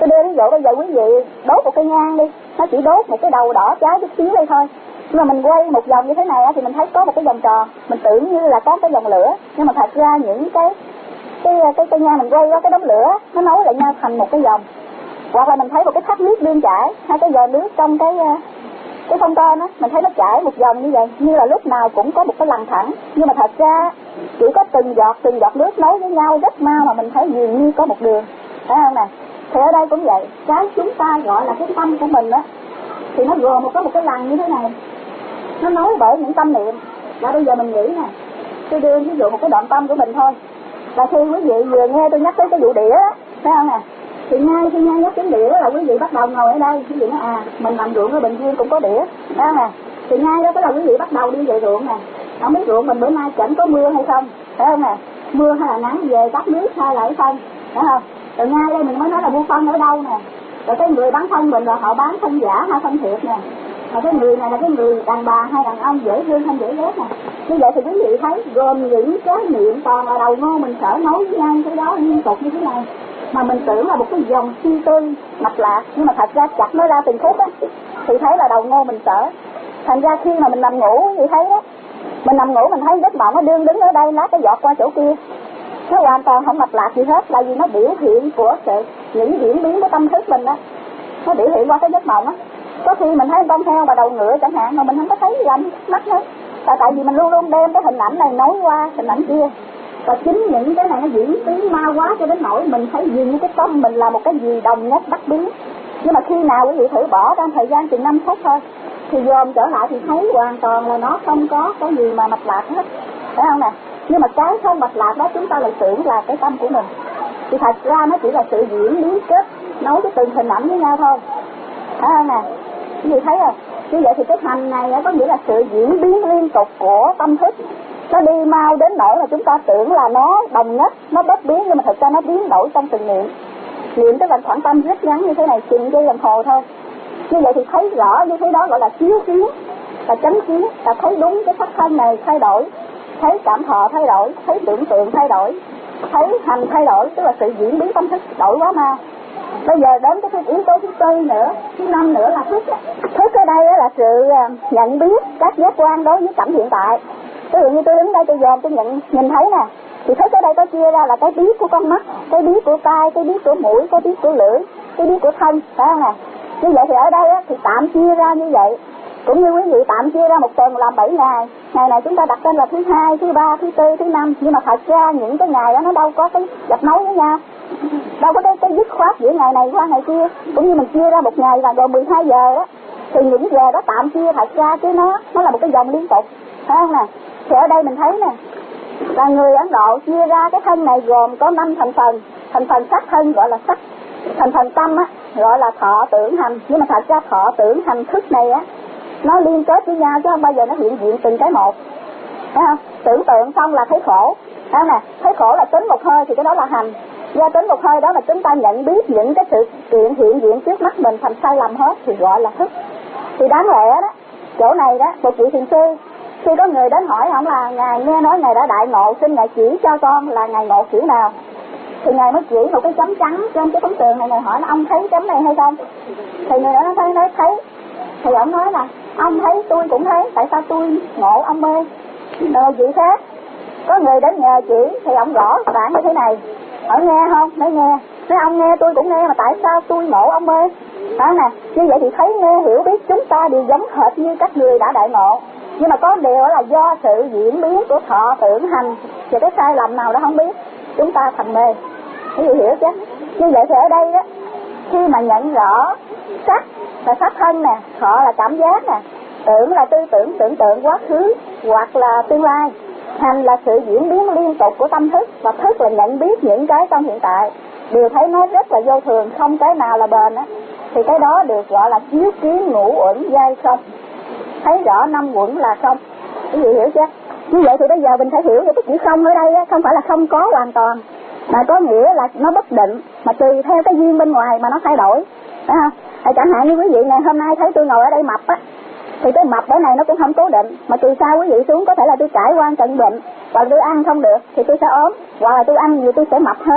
Tôi đưa ví dụ bây giờ quý vị đốt một cây nhang đi, nó chỉ đốt một cái đầu đỏ cháy chút xíu đây thôi, nhưng mà mình quay một vòng như thế này thì mình thấy có một cái vòng tròn, mình tưởng như là có cái vòng lửa, nhưng mà thật ra những cái cái cái cây nhang mình quay qua cái đống lửa nó nối lại nhau thành một cái vòng. Hoặc là mình thấy một cái thác nước đương chảy, hai cái giò nước trong cái cái phong tên á, mình thấy nó chảy một vòng như vậy, như là lúc nào cũng có một cái lằn thẳng, nhưng mà thật ra chỉ có từng giọt từng giọt nước nối với nhau rất mau mà mình thấy dường như có một đường, thấy không nè? Thì ở đây cũng vậy, cái chúng ta gọi là cái tâm của mình á, thì nó gồm một có một cái lằn như thế này, nó nối bởi những tâm niệm. Và bây giờ mình nghĩ nè, tôi đưa ví dụ một cái đoạn tâm của mình thôi, là khi quý vị vừa nghe tôi nhắc tới cái vụ đĩa á, thấy không nè? Thì ngay khi nghe nhắc đến đĩa là quý vị bắt đầu ngồi ở đây, quý vị nói à, mình làm ruộng ở Bình Dương cũng có đĩa, thấy không nè? Thì ngay đó là quý vị bắt đầu đi về ruộng nè, không biết ruộng mình bữa nay chẳng có mưa hay không, thấy không nè? Mưa hay là nắng, về tắt nước hay là ở phân, thấy không? Rồi ngay đây mình mới nói là mua phân ở đâu nè, rồi cái người bán phân mình là họ bán phân giả hay phân thiệt nè, mà cái người này là cái người đàn bà hay đàn ông, dễ thương hay dễ ghét nè. Như vậy thì quý vị thấy gồm những cái niệm toàn là đầu ngô mình sở nối với nhau cái đó liên tục như thế này, mà mình tưởng là một cái dòng suy tư mạch lạc, nhưng mà thật ra chặt nó ra từng phút á thì thấy là đầu ngô mình sở. Thành ra khi mà mình nằm ngủ thì thấy đó, mình nằm ngủ mình thấy giấc mộng nó đương đứng ở đây, lá cái giọt qua chỗ kia, nó hoàn toàn không mạch lạc gì hết, là vì nó biểu hiện của sự những diễn biến của tâm thức mình đó, nó biểu hiện qua cái giấc mộng á. Có khi mình thấy con heo và đầu ngựa chẳng hạn mà mình không có thấy gì làm mắt hết, tại tại vì mình luôn luôn đem cái hình ảnh này nối qua hình ảnh kia, và chính những cái này nó diễn biến ma quá cho đến nỗi mình thấy dường như cái tâm mình là một cái gì đồng nhất bất biến. Nhưng mà khi nào quý vị thử bỏ trong thời gian chừng năm phút thôi thì dòm trở lại thì thấy hoàn toàn là nó không có cái gì mà mạch lạc hết, phải không nè? Nhưng mà cái không mạch lạc đó chúng ta lại tưởng là cái tâm của mình, thì thật ra nó chỉ là sự diễn biến kết nối cái từng hình ảnh với nhau thôi, phải không nè? Quý vị thấy không? Như vậy thì cái hành này có nghĩa là sự diễn biến liên tục của tâm thức, nó đi mau đến nỗi là chúng ta tưởng là nó đồng nhất, nó bất biến, nhưng mà thực ra nó biến đổi trong từng niệm. Niệm tức là khoảng tâm rất ngắn như thế này, chừng giây đồng hồ thôi. Như vậy thì thấy rõ như thế đó gọi là chiếu kiến, là chánh kiến, là thấy đúng cái sắc thân này thay đổi, thấy cảm thọ thay đổi, thấy tưởng tượng thay đổi, thấy hành thay đổi, tức là sự diễn biến tâm thức đổi quá mau. Bây giờ đến cái yếu tố thứ tư nữa, thứ năm nữa là thức. Thức ở đây là sự nhận biết các giác quan đối với cảnh hiện tại. Ví dụ như tôi đứng đây tôi dòm tôi nhận nhìn thấy nè, thì thức ở đây có chia ra là cái biết của con mắt, cái biết của tai, cái biết của mũi, cái biết của lưỡi, cái biết của thân, phải không nè? Như vậy thì ở đây á, thì tạm chia ra như vậy, cũng như quý vị tạm chia ra một tuần làm bảy ngày. Ngày này chúng ta đặt tên là thứ hai, thứ ba, thứ tư, thứ năm, nhưng mà thật ra những cái ngày đó nó đâu có cái gạch nối với nhau, đâu có cái cái dứt khoát giữa ngày này qua ngày kia. Cũng như mình chia ra một ngày là gồm mười hai giờ đó, thì những giờ đó tạm chia thật ra chứ nó nó là một cái dòng liên tục, phải không nè? Thì ở đây mình thấy nè, là người Ấn Độ chia ra cái thân này gồm có năm thành phần. Thành phần sắc thân gọi là sắc, thành phần tâm á gọi là thọ tưởng hành. Nhưng mà thật ra thọ tưởng hành thức này á nó liên kết với nhau chứ không bao giờ nó hiện diện từng cái một, thấy không? Tưởng tượng xong là thấy khổ, thấy không nè? Thấy khổ là tính một hơi thì cái đó là hành. Do tính một hơi đó là chúng ta nhận biết những cái sự kiện hiện diện trước mắt mình thành sai lầm hết thì gọi là thức. Thì đáng lẽ đó, chỗ này đó, một vị thiền sư khi có người đến hỏi ông là ngài nghe nói ngài đã đại ngộ, xin ngài chỉ cho con là ngài ngộ kiểu nào. Thì ngài mới chỉ một cái chấm trắng trên cái tấm tường này, ngài hỏi là ông thấy chấm này hay không? Thì người đó nói thấy, nói thấy. Thì ông nói là ông thấy tôi cũng thấy, tại sao tôi ngộ ông mê? Rồi vị khác có người đến nhờ chỉ thì ông rõ ràng như thế này, ở nghe không? Nói nghe. Nói ông nghe tôi cũng nghe mà tại sao tôi ngộ ông mê? Đó nè, như vậy thì thấy nghe hiểu biết chúng ta đều giống hệt như các người đã đại ngộ. Nhưng mà có điều là do sự diễn biến của thọ tưởng hành và cái sai lầm nào đó không biết, chúng ta thành mê. Quý vị hiểu chứ? Như vậy thì ở đây đó, khi mà nhận rõ sắc là sắc thân nè, thọ là cảm giác nè, tưởng là tư tưởng, tưởng tượng quá khứ hoặc là tương lai, hành là sự diễn biến liên tục của tâm thức, và thức là nhận biết những cái trong hiện tại, đều thấy nó rất là vô thường, không cái nào là bền á, thì cái đó được gọi là chiếu kiến ngũ uẩn giai không, thấy rõ năm uẩn là không. Quý vị hiểu chưa? Như vậy thì bây giờ mình phải hiểu về cái chữ không ở đây á, không phải là không có hoàn toàn, mà có nghĩa là nó bất định, mà tùy theo cái duyên bên ngoài mà nó thay đổi, phải không? À, chẳng hạn như quý vị này hôm nay thấy tôi ngồi ở đây mập á, thì cái mập ở này nó cũng không cố định, mà từ sau quý vị xuống có thể là tôi trải qua trận bệnh, hoặc tôi ăn không được thì tôi sẽ ốm, hoặc là tôi ăn nhiều tôi sẽ mập hơn.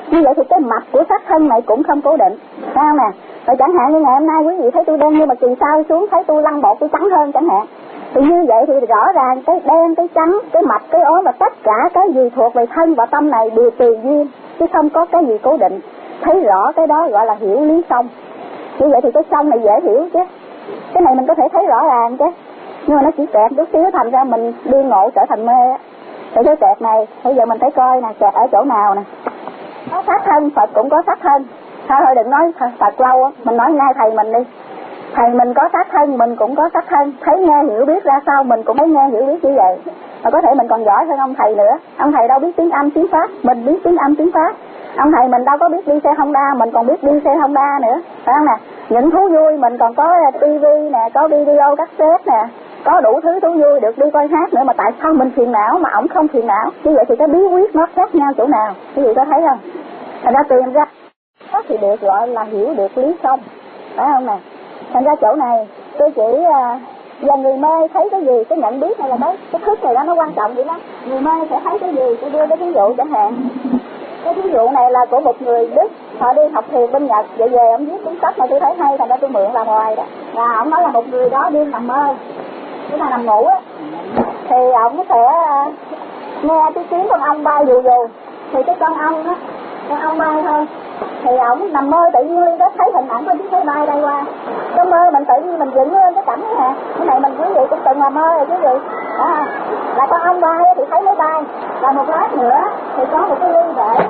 Như vậy thì cái mặt của xác thân này cũng không cố định, phải không nè? Rồi chẳng hạn như ngày hôm nay quý vị thấy tôi đen, nhưng mà kỳ sau xuống thấy tôi lăn bột tôi trắng hơn chẳng hạn. Thì như vậy thì rõ ràng cái đen, cái trắng, cái mập, cái ốm và tất cả cái gì thuộc về thân và tâm này đều tùy duyên, chứ không có cái gì cố định. Thấy rõ cái đó gọi là hiểu lý song. Như vậy thì cái song này dễ hiểu chứ. Cái này mình có thể thấy rõ ràng chứ. Nhưng mà nó chỉ kẹt chút xíu, thành ra mình đi ngộ trở thành mê á. Thì cái kẹt này, bây giờ mình phải coi nè, kẹt ở chỗ nào nè. Có xác thân, Phật cũng có xác thân. Thôi thôi đừng nói Phật lâu á, mình nói ngay thầy mình đi. Thầy mình có xác thân, mình cũng có xác thân. Thấy nghe hiểu biết ra sao, mình cũng thấy nghe hiểu biết như vậy. Và có thể mình còn giỏi hơn ông thầy nữa. Ông thầy đâu biết tiếng Âm tiếng Pháp, mình biết tiếng Âm tiếng Pháp. Ông thầy mình đâu có biết đi xe Honda, mình còn biết đi xe Honda nữa, phải không nè? Những thú vui mình còn có tivi nè, có video cassette nè, có đủ thứ thú vui được đi coi hát nữa, mà tại sao mình phiền não mà ổng không phiền não? Như vậy thì cái bí quyết nó khác nhau chỗ nào? Quý vị có thấy không? Thành ra tìm ra đó thì được gọi là hiểu được lý song, phải không nè? Thành ra chỗ này tôi chỉ uh, và người mê thấy cái gì, cái nhận biết này là cái cái thức này đó nó quan trọng vậy đó. Người mê sẽ thấy cái gì? Tôi đưa cái ví dụ chẳng hạn. Cái ví dụ này là của một người Đức, họ đi học thiền bên Nhật, vậy về ông viết cuốn sách mà tôi thấy hay, thành ra tôi mượn làm hoài đó. Và ông nói là một người đó đi nằm mơ, cái là nằm ngủ á, thì ông sẽ uh, nghe cái tiếng con ong bay dù dù, thì cái con ong á, con ong bay thôi. Thì ổng nằm mơ tự nhiên liên đó thấy hình ảnh của chiếc máy bay bay qua. Trong mơ mình tự nhiên mình dựng lên cái cảnh này nè. Cái này mình quý vị cũng từng làm mơ rồi quý vị. À, là con ong bay thì thấy máy bay. Và một lát nữa thì có một cái ly bể.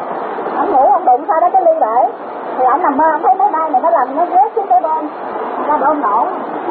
Ổng ngủ ông đụng sau đó cái ly bể. Thì ổng nằm mơ ổng thấy máy bay này nó làm nó rớt xuống cái bom. Ra bom nổ.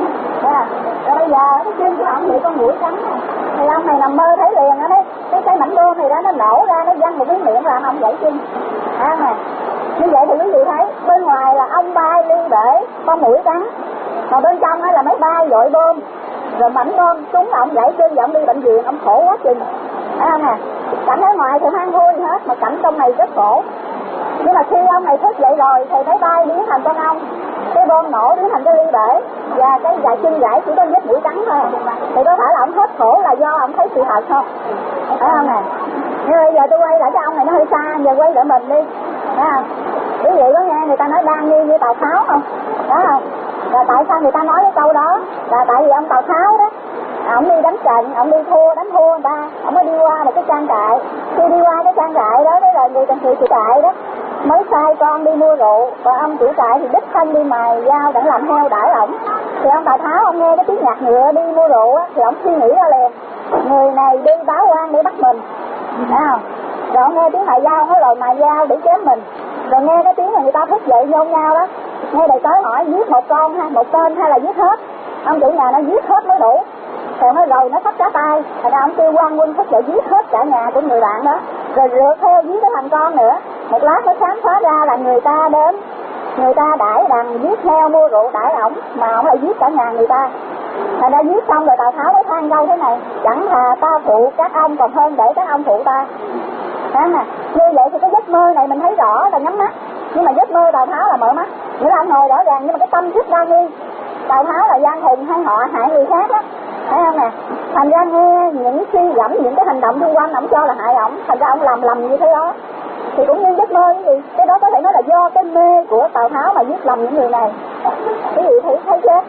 À, rồi bây giờ cái chân của ổng bị con mũi cắn này. Thì ông này nằm mơ thấy liền á đấy. Cái cái mảnh bom này đó nó nổ ra, nó văng một cái miệng làm ông gãy chân. À nè. Như vậy thì quý vị thấy bên ngoài là ong bay ly bể, con mũi cắn, mà bên trong đó là máy bay dội bom, rồi mảnh bom trúng ổng gãy chân, và ổng đi bệnh viện, ổng khổ quá chừng. Thấy không nè? Cảnh ở ngoài thì hoang vui hết, mà cảnh trong này rất khổ. Nhưng mà khi ông này thức dậy rồi thì máy bay biến thành con ong, cái bom nổ biến thành cái ly bể, và cái gãy chân gãy chỉ có vết mũi cắn thôi. Thì có phải là ổng hết khổ là do ổng thấy sự thật không? Thấy không nè? Nhưng bây giờ tôi quay lại cái ông này nó hơi xa, giờ quay lại mình đi. Thấy không? Quý vị có nghe người ta nói đa nghi như Tào Tháo không? Đó không? Và tại sao người ta nói cái câu đó? Là tại vì ông Tào Tháo đó, ổng đi đánh trận, ổng đi thua, đánh thua người ta, ổng mới đi qua một cái trang trại. Khi đi qua cái trang trại đó, đó là người cần sự chủ trại đó, mới sai con đi mua rượu, và ông chủ trại thì đích thân đi mài dao để làm heo đãi ổng. Thì ông Tào Tháo ông nghe cái tiếng nhạc ngựa đi mua rượu á, thì ông suy nghĩ ra liền, người này đi báo quan để bắt mình, thấy không? Rồi ông nghe tiếng mài dao, nói lời mài dao để chém mình. Rồi nghe cái tiếng là người ta thức dậy nhôn nhau đó, nghe đầy tới hỏi giết một con hay một tên hay là giết hết. Ông chủ nhà nó giết hết mới đủ. Thì nó rồi nó thắt cá tay, thành ra ông kêu quan quân thức dậy giết hết cả nhà của người bạn đó, rồi rượt theo giết cái thằng con nữa. Một lát nó khám phá ra là người ta đến, người ta đãi đằng giết heo mua rượu đãi ổng, mà ổng lại giết cả nhà người ta. Thành ra giết xong rồi Tào Tháo mới than câu thế này: chẳng thà ta phụ các ông còn hơn để các ông phụ ta. Thấy nè, như vậy thì cái giấc mơ này mình thấy rõ là nhắm mắt, nhưng mà giấc mơ Tào Tháo là mở mắt, nghĩa là ông ngồi rõ ràng, nhưng mà cái tâm rất đa nghi. Tào Tháo là gian hùng hay họ hại người khác á, thấy không nè? Thành ra nghe những suy gẫm, những cái hành động xung quanh ổng cho là hại ổng, thành ra ông làm lầm như thế đó. Thì cũng như giấc mơ cái gì, cái đó có thể nói là do cái mê của Tào Tháo mà giết lầm những người này. Cái gì thấy thấy chứ?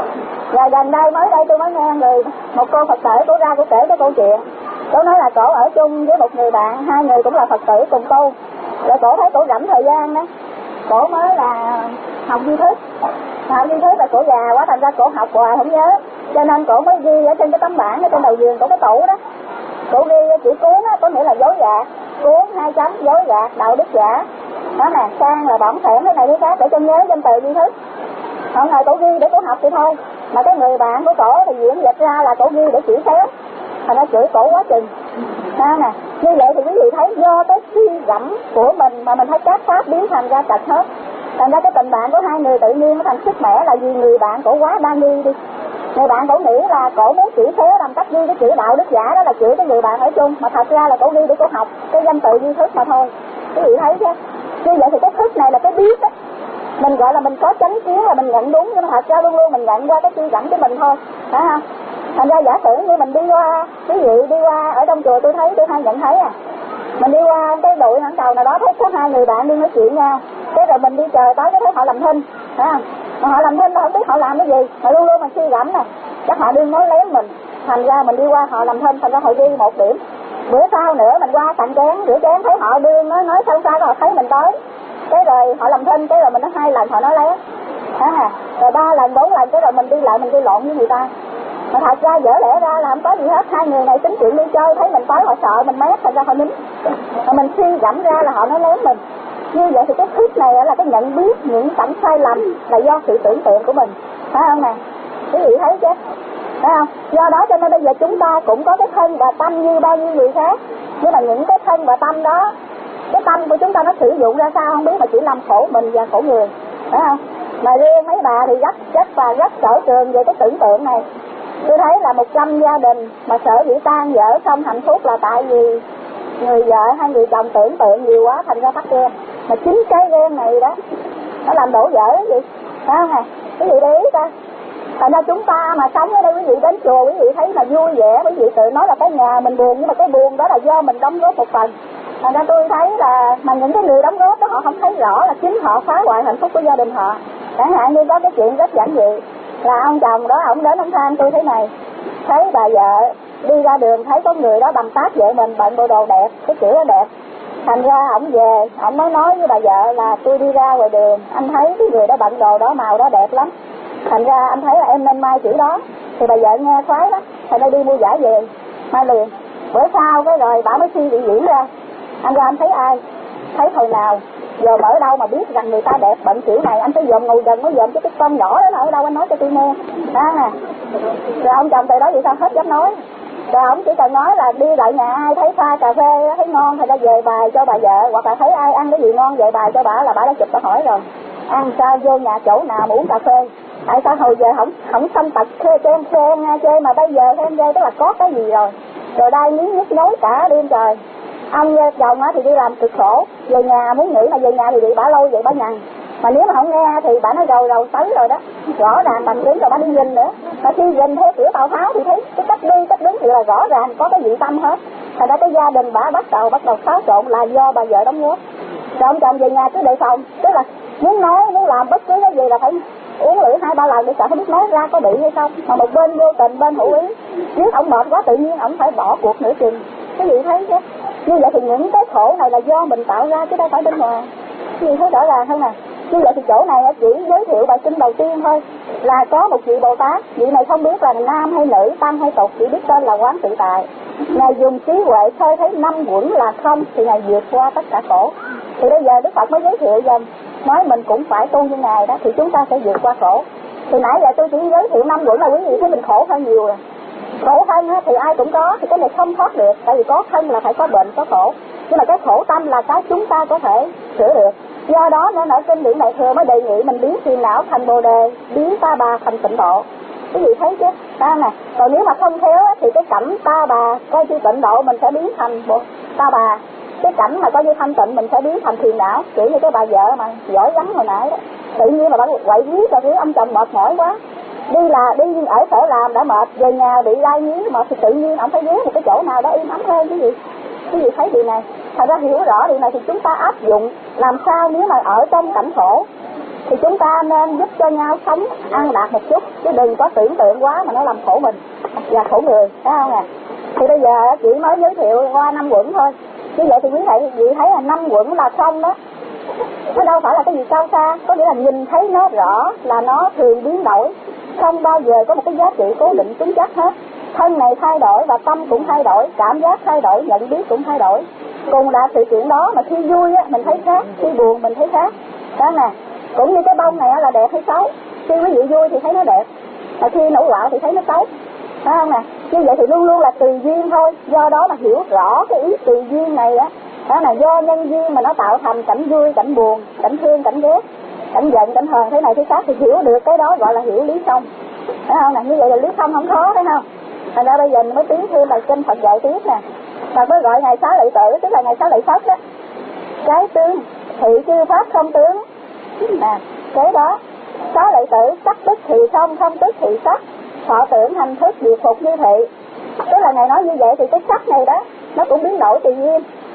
Và gần đây mới đây tôi mới nghe người một cô Phật tử cổ ra cổ kể cái câu chuyện. Cổ nói là cổ ở chung với một người bạn, hai người cũng là Phật tử cùng tu. Rồi cổ thấy cổ rảnh thời gian đó, cổ mới là học duy thức. Học duy thức là cổ già quá, thành ra cổ học hoài không nhớ, cho nên cổ mới ghi ở trên cái tấm bảng ở trên đầu giường cổ cái tủ đó. Cổ ghi chữ cuốn á, có nghĩa là dối gạt, cuốn hai chấm dối gạt đạo đức giả. Đó nè, sang là bỏng thẻm cái này cái khác để cho nhớ danh từ duy thức. Hôm nay cổ ghi để cổ học thì thôi, mà cái người bạn của cổ thì diễn dịch ra là cổ ghi để chỉ xéo, thành ra chửi cổ quá chừng. Sao nè, như vậy thì quý vị thấy do cái suy gẫm của mình mà mình thấy các pháp biến thành ra trật hết. Thành ra cái tình bạn của hai người tự nhiên nó thành sức mẻ là vì người bạn cổ quá đa nghi đi. Người bạn cổ nghĩ là cổ muốn chỉ xéo làm cách ghi cái chữ đạo đức giả đó là chữ cái người bạn ở chung, mà thật ra là cổ ghi để cổ học cái danh từ duy thức mà thôi. Quý vị thấy chứ? Như vậy thì cái thức này là cái biết á. Mình gọi là mình có chánh kiến là mình nhận đúng, nhưng mà thật ra luôn luôn mình nhận qua cái suy gẫm của mình thôi, phải không? Thành ra giả sử như mình đi qua, ví dụ đi qua ở trong chùa tôi thấy, tôi hay nhận thấy à, Mình đi qua cái đội hãng cầu nào đó thấy có hai người bạn đi nói chuyện nhau, cái rồi mình đi chờ tới cái thấy họ làm thinh, thấy không? Mà họ làm thinh mà không biết họ làm cái gì, họ luôn luôn mà suy gẫm nè, chắc họ đương nói lén mình, thành ra mình đi qua họ làm thinh, thành ra họ ghi một điểm. Bữa sau nữa mình qua cạnh chén rửa chén thấy họ đương nói nói sao sao họ thấy mình tới, cái rồi họ làm thinh, cái rồi mình nói hai lần họ nói lén, đó nè, rồi ba lần bốn lần cái rồi mình đi lại mình đi lộn với người ta. Mà thật ra dở lẽ ra là không có gì hết, hai người này tính chuyện đi chơi thấy mình tới họ sợ mình mét, thành ra họ nín. Mà mình suy gẫm ra là họ nói lén mình. Như vậy thì cái khuyết này là cái nhận biết những cảnh sai lầm là do sự tưởng tượng của mình, phải không nè? Quý vị thấy chứ, phải không? Do đó cho nên bây giờ chúng ta cũng có cái thân và tâm như bao nhiêu người khác, nhưng mà những cái thân và tâm đó, cái tâm của chúng ta nó sử dụng ra sao không biết, mà chỉ làm khổ mình và khổ người, phải không? Mà riêng mấy bà thì rất rất và rất sở trường về cái tưởng tượng này. Tôi thấy là một trăm gia đình mà sở dĩ tan vỡ không hạnh phúc là tại vì người vợ hay người chồng tưởng tượng nhiều quá thành ra tắt ghen. Mà chính cái ghen này đó nó làm đổ vỡ cái gì, phải không nè? Quý vị để ý ta. Thành ra chúng ta mà sống ở đây, quý vị đến chùa quý vị thấy là vui vẻ, quý vị tự nói là cái nhà mình buồn, nhưng mà cái buồn đó là do mình đóng góp một phần. Thành ra tôi thấy là mà những cái người đóng góp đó họ không thấy rõ là chính họ phá hoại hạnh phúc của gia đình họ. Chẳng hạn như có cái chuyện rất giản dị là ông chồng đó, ông đến ông than tôi thế này, thấy bà vợ đi ra đường thấy có người đó bầm tát vợ mình bận bộ đồ đẹp, cái kiểu đó đẹp, thành ra ổng về ổng mới nói với bà vợ là tôi đi ra ngoài đường anh thấy cái người đó bận đồ đó màu đó đẹp lắm, thành ra anh thấy là em nên mai kiểu đó. Thì bà vợ nghe khoái lắm, thành ra đi mua vải về mai liền. Bữa sau cái rồi bà mới suy nghĩ diễn ra, anh ra anh thấy ai, thấy hồi nào giờ ở đâu mà biết rằng người ta đẹp bận kiểu này, anh phải dòm ngồi gần mới dòm cho cái con nhỏ đó là ở đâu anh nói cho tôi nghe đó nè. Rồi ông chồng từ đó vậy sao hết dám nói, rồi ông chỉ cần nói là đi lại nhà ai thấy pha cà phê thấy ngon thì ra về bài cho bà vợ, hoặc là thấy ai ăn cái gì ngon về bài cho bà, là bà đã chụp bà hỏi rồi ăn sao vô nhà chỗ nào mà uống cà phê, tại sao hồi giờ không không xâm tật khê khen khen nha chơi, mà bây giờ khen chơi tức là có cái gì rồi, rồi đai miếng nhức nhối cả đêm trời. Ông chồng á thì đi làm cực khổ, về nhà muốn nghỉ mà về nhà thì bị bả lôi vậy bả nhằn, mà nếu mà không nghe thì bả nói rồi rồi tới rồi đó, rõ ràng bằng chứng rồi bả đi dình nữa. Mà khi dình theo kiểu Tào Tháo thì thấy cái cách đi cách đứng thì là rõ ràng có cái vị tâm hết. Thành ra cái gia đình bả bắt đầu bắt đầu xáo trộn là do bà vợ đóng góp. Rồi ông chồng về nhà cứ đề phòng, tức là muốn nói muốn làm bất cứ cái gì là phải uống lưỡi hai ba lần để sợ không biết nói ra có bị hay không, mà một bên vô tình bên hữu ý, nếu ông mệt quá tự nhiên ông phải bỏ cuộc nửa chừng. Cái gì thấy chứ, như vậy thì những cái khổ này là do mình tạo ra chứ đâu phải bên ngoài. Cái gì thấy rõ ràng hơn nè. Như vậy thì chỗ này chỉ giới thiệu bài kinh đầu tiên thôi, là có một vị Bồ Tát, vị này không biết là nam hay nữ, tam hay tục, chỉ biết tên là Quán Tự Tại. Ngài dùng trí huệ soi thấy năm quẩn là không thì ngài vượt qua tất cả khổ. Thì bây giờ Đức Phật mới giới thiệu dần, nói mình cũng phải tu như ngài đó thì chúng ta sẽ vượt qua khổ. Thì nãy giờ tôi chỉ giới thiệu năm quẩn là quý vị thấy mình khổ hơn nhiều rồi. Khổ thân thì ai cũng có, thì cái này không thoát được, tại vì có thân là phải có bệnh có khổ, nhưng mà cái khổ tâm là cái chúng ta có thể sửa được. Do đó nên ở kinh điển Đại Thừa mới đề nghị mình biến phiền não thành Bồ Đề, biến ta bà thành tịnh độ. Quý vị thấy chứ, ta nè. Còn nếu mà không khéo thì cái cảnh ta bà coi như tịnh độ mình sẽ biến thành bộ ta bà, cái cảnh mà coi như thanh tịnh mình sẽ biến thành phiền não, kiểu như cái bà vợ mà giỏi gắn hồi nãy đó, tự nhiên là bà quậy viết rồi thấy ông chồng mệt mỏi quá, đi là đi ở sở làm đã mệt, về nhà bị đai nhí mà thì tự nhiên ông phải ghé một cái chỗ nào đó im ấm hơn. Cái gì cái gì thấy điều này, thành ra hiểu rõ điều này thì chúng ta áp dụng làm sao nếu mà ở trong cảnh khổ thì chúng ta nên giúp cho nhau sống an lạc một chút, chứ đừng có tưởng tượng quá mà nó làm khổ mình và khổ người, thấy không nè. Thì bây giờ chỉ mới giới thiệu qua năm quẩn thôi, như vậy thì quý vị vị thấy là năm quẩn là không đó, nó đâu phải là cái gì cao xa, có nghĩa là nhìn thấy nó rõ là nó thường biến đổi, không bao giờ có một cái giá trị cố định tính chất hết. Thân này thay đổi và tâm cũng thay đổi, cảm giác thay đổi, nhận biết cũng thay đổi. Cùng là sự kiện đó mà khi vui á mình thấy khác, khi buồn mình thấy khác. Đó nè, cũng như cái bông này là đẹp hay xấu, khi quý vị vui thì thấy nó đẹp, mà khi nổi quạo thì thấy nó xấu, phải không nè? Như vậy thì luôn luôn là tùy duyên thôi. Do đó mà hiểu rõ cái ý tùy duyên này á, đó là do nhân duyên mà nó tạo thành cảnh vui, cảnh buồn, cảnh thương, cảnh ghét, cảnh giận, cảnh hờn thế này thế khác, thì hiểu được cái đó gọi là hiểu lý thông, phải không nè? Như vậy là lý thông không khó, phải không? Thành ra bây giờ mình mới tiến thêm bài kinh Phật dạy tiếp nè. Phật mới gọi ngày xá lợi tử, tức là ngày xá lợi Phất đó. Cái tướng thị chư pháp không tướng nè, cái đó xá lợi tử sắc tức thì không, không tức thì sắc, thọ tưởng hành thức diệt phục như thị. Tức là ngài nói như vậy thì cái sắc này đó nó cũng biến đổi tùy nhiên,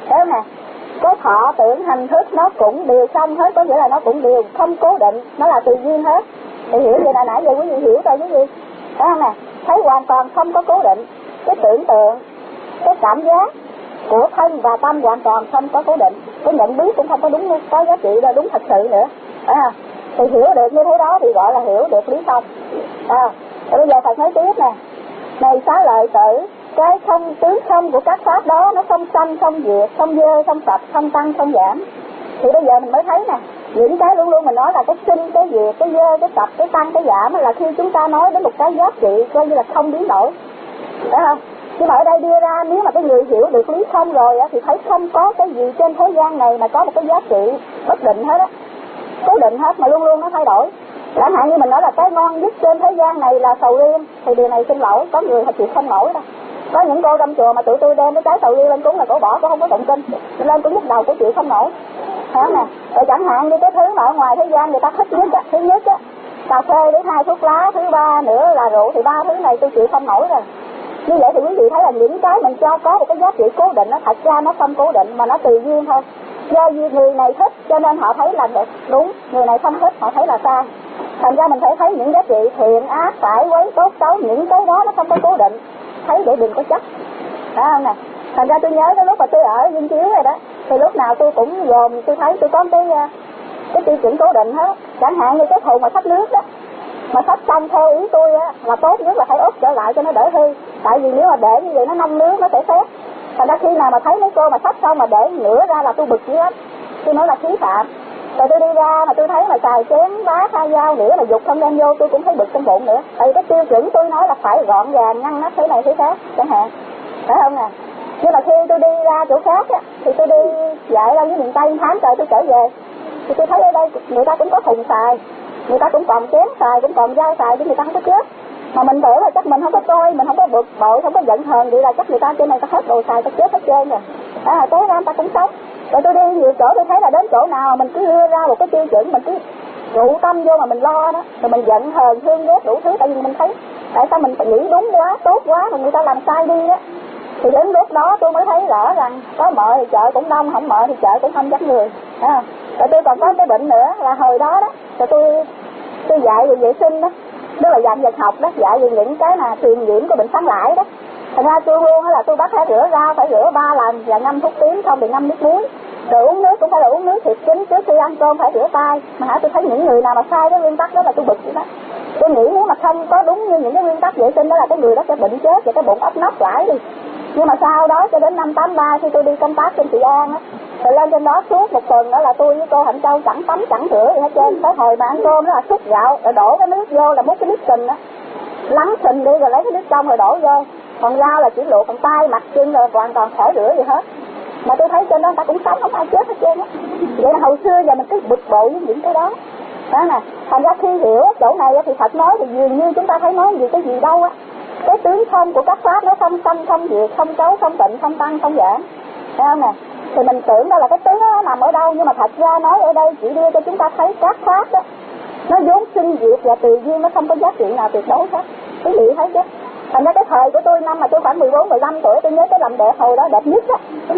Thấy nè, cái thọ tưởng hành thức nó cũng đều xong hết, có nghĩa là nó cũng đều không cố định, nó là tùy duyên hết. Thì hiểu vậy là nãy giờ quý vị hiểu rồi quý vị. Thấy không nè, thấy hoàn toàn không có cố định. Cái tưởng tượng, cái cảm giác của thân và tâm hoàn toàn không có cố định. Cái nhận biết cũng không có đúng, có giá trị là đúng thật sự nữa. Thấy không? Thì hiểu được như thế đó thì gọi là hiểu được lý không. À, bây giờ Phật nói tiếp nè. Này Xá Lợi Tử, cái không tướng không của các pháp đó nó không sanh, không diệt, không dơ, không sạch, không tăng, không giảm. Thì bây giờ mình mới thấy nè, những cái luôn luôn mình nói là cái sinh, cái diệt, cái dơ, cái sạch, cái tăng, cái giảm là khi chúng ta nói đến một cái giá trị coi như là không biến đổi. Phải không? Nhưng mà ở đây đưa ra nếu mà cái người hiểu được lý không rồi á, thì thấy không có cái gì trên thế gian này mà có một cái giá trị bất định hết á, cố định hết mà luôn luôn nó thay đổi. Chẳng hạn như mình nói là cái ngon nhất trên thế gian này là sầu riêng, thì điều này xin lỗi, có người họ chịu không nổi đâu. Có những cô trong chùa mà tụi tôi đem cái trái sầu riêng lên cúng là cổ bỏ, cổ không có tụng kinh, lên cũng nhức đầu, cổ chịu không nổi. Thấy không nè? Rồi chẳng hạn như cái thứ mà ở ngoài thế gian người ta thích nhất á, thứ nhất á, cà phê, thứ hai thuốc lá, thứ ba nữa là rượu, thì ba thứ này tôi chịu không nổi rồi. Như vậy thì quý vị thấy là những cái mình cho có một cái giá trị cố định, nó thật ra nó không cố định mà nó tùy duyên thôi. Do người này thích cho nên họ thấy là đúng, người này không thích họ thấy là sai. Thành ra mình phải thấy những giá trị thiện ác, phải quấy tốt xấu, những cái đó nó không có cố định, thấy để đừng có chấp. Phải không nè? Thành ra tôi nhớ cái lúc mà tôi ở Viên Chiếu này đó, thì lúc nào tôi cũng gồm, tôi thấy tôi có cái cái tiêu chuẩn cố định hết. Chẳng hạn như cái thùng mà xách nước đó, mà xách xong theo ý tôi á là tốt nhất là phải úp trở lại cho nó đỡ hư. Tại vì nếu mà để như vậy nó nông nước nó sẽ xét. Thành ra khi nào mà thấy mấy cô mà xách xong mà để nửa ra là tôi bực dữ lắm. Tôi nói là khí phạm. Rồi tôi đi ra mà tôi thấy mà xài chén bá khai dao nữa là dục không đem vô, tôi cũng thấy bực trong bụng nữa. Tại vì cái tiêu chuẩn tôi nói là phải gọn gàng ngăn nắp thế này thế khác chẳng hạn. Phải không nè? Nhưng mà khi tôi đi ra chỗ khác á, thì tôi đi dạy ra với miền Tây tháng trời tôi trở về, thì tôi thấy ở đây người ta cũng có thùng xài, người ta cũng còn chén xài, cũng còn dao xài, chứ người ta không có cướp. Mà mình tưởng là chắc mình không có coi, mình không có bực bội, không có giận hờn, vậy là chắc người ta trên này ta hết đồ xài, ta cướp hết trơn rồi. À, tối ra người ta cũng sống. Rồi tôi đi nhiều chỗ tôi thấy là đến chỗ nào mình cứ đưa ra một cái tiêu chuẩn, mình cứ trụ tâm vô mà mình lo đó, rồi mình giận hờn, thương ghét đủ thứ, tại vì mình thấy tại sao mình phải nghĩ đúng quá, tốt quá mà người ta làm sai đi á. Thì đến lúc đó tôi mới thấy rõ rằng có mợ thì chợ cũng đông, không mợ thì chợ cũng không dám người. À, rồi tôi còn có cái bệnh nữa là hồi đó đó, rồi tôi tôi dạy về vệ sinh đó, đó là dạy vật học đó, dạy về những cái mà truyền nhiễm của bệnh sáng lãi đó. Thành ra tôi luôn là tôi bắt phải rửa rau phải rửa ba lần và ngâm thuốc tím, không thì ngâm nước muối. Rồi uống nước cũng phải là uống nước thiệt chính, trước khi ăn cơm phải rửa tay. Mà hả, tôi thấy những người nào mà sai cái nguyên tắc đó là tôi bực vậy đó. Tôi nghĩ nếu mà không có đúng như những cái nguyên tắc vệ sinh đó là cái người đó sẽ bệnh chết và cái bụng ấp nóc lại đi. Nhưng mà sau đó cho đến năm tám ba khi tôi đi công tác trên Trị An á, rồi lên trên đó suốt một tuần đó là tôi với cô Hạnh Châu chẳng tắm chẳng rửa gì hết trơn. Tới hồi mà ăn cơm đó là xúc gạo rồi đổ cái nước vô là múc cái nước sình á, lắng sình đi rồi lấy cái nước trong rồi đổ vô. Còn rau là chỉ luộc, còn tay mặt chân rồi hoàn toàn khỏi rửa gì hết. Mà tôi thấy trên đó người ta cũng sống, không ai chết hết trơn á. Vậy là hồi xưa giờ mình cứ bực bội với những cái đó. Đó nè, thành ra khi hiểu chỗ này thì Phật nói thì dường như chúng ta thấy nói gì cái gì đâu á. Cái tướng không của các pháp nó không sanh, không diệt, không cấu, không tịnh, không tăng, không giảm. Thấy không nè? Thì mình tưởng đó là cái tướng nó nằm ở đâu, nhưng mà thật ra nói ở đây chỉ đưa cho chúng ta thấy các pháp đó nó vốn sinh diệt và tùy duyên, nó không có giá trị nào tuyệt đối hết. Quý vị thấy chứ? Thành ra cái thời của tôi năm mà tôi khoảng mười bốn mười lăm tuổi, tôi nhớ cái làm đẹp hồi đó đẹp nhất á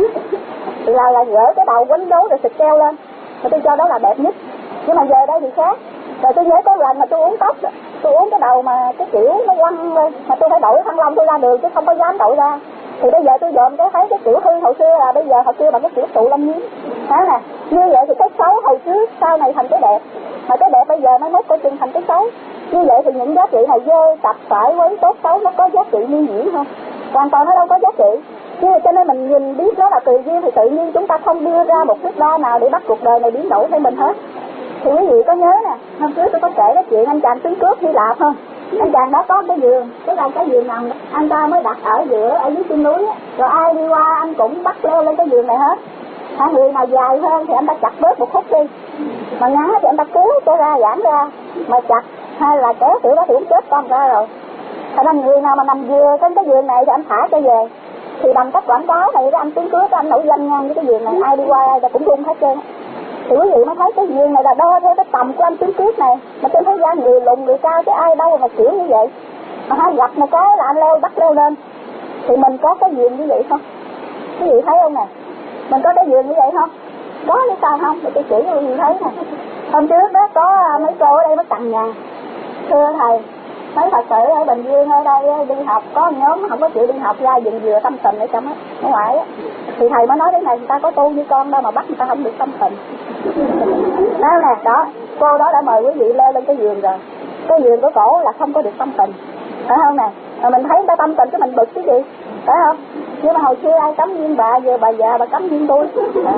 là là gỡ cái đầu quấn đấu rồi xịt keo lên, mà tôi cho đó là đẹp nhất. Nhưng mà giờ đây thì khác. Rồi tôi nhớ có lần mà tôi uống tóc, tôi uống cái đầu mà cái kiểu nó quăng lên, mà tôi phải đổi khăn lông tôi ra đường chứ không có dám đổi ra. Thì bây giờ tôi dòm cái thấy cái kiểu hư hồi xưa là bây giờ hồi xưa bằng cái kiểu tụ lông nhím. Đó nè, như vậy thì cái xấu hồi trước sau này thành cái đẹp, mà cái đẹp bây giờ mới mốt coi chừng thành cái xấu. Như vậy thì những giá trị này dơ, tập, phải, quấy, tốt, xấu nó có giá trị nguyên diễn không? Hoàn toàn nó đâu có giá trị. Chứ cho nên mình nhìn biết nó là tùy duyên thì tự nhiên chúng ta không đưa ra một thước đo nào để bắt cuộc đời này biến đổi theo mình hết. Thì quý vị có nhớ nè, hôm trước tôi có kể cái chuyện anh chàng tướng cướp Hy Lạp không? Anh chàng đó có cái giường, cái là cái giường nằm anh ta mới đặt ở giữa ở dưới chân núi á, rồi ai đi qua anh cũng bắt leo lên cái giường này hết. Hả, người nào dài hơn thì anh ta chặt bớt một khúc đi, mà ngắn thì anh ta kéo cho ra giãn ra, mà chặt hay là kéo kiểu đó thì cũng chết con ra rồi. Thành ra người nào mà nằm vừa trên cái giường này thì anh thả cho về. Thì bằng cách quảng cáo này đó, anh tướng cướp anh nổi danh ngang với cái giường này, ai đi qua ai ta cũng rung hết trơn. Thì quý vị mới thấy cái giường này là đo theo cái tầm của anh tướng cướp này. Mà trên thế gian người lùn người cao chứ ai đâu mà kiểu như vậy. Mà hai gặp một cái là anh leo bắt leo lên. Thì mình có cái giường như vậy không? Quý vị thấy không nè? Mình có cái duyên như vậy không? Có chứ sao không? Để tôi chỉ cho quý vị thấy nè. Hôm trước đó có mấy cô ở đây mới cằn nhằn, thưa thầy, mấy Phật tử ở Bình Dương ở đây đi học có nhóm không có chịu đi học ra vườn dừa tâm tình ở trong á, ở ngoài á, thì thầy mới nói thế này, người ta có tu như con đâu mà bắt người ta không được tâm tình. Đó nè, đó, cô đó đã mời quý vị leo lên cái vườn rồi, cái vườn của cổ là không có được tâm tình, phải không nè? Mà mình thấy người ta tâm tình cái mình bực cái gì, phải không? Nhưng mà hồi xưa ai cấm viên bà, giờ bà già bà cấm viên tôi.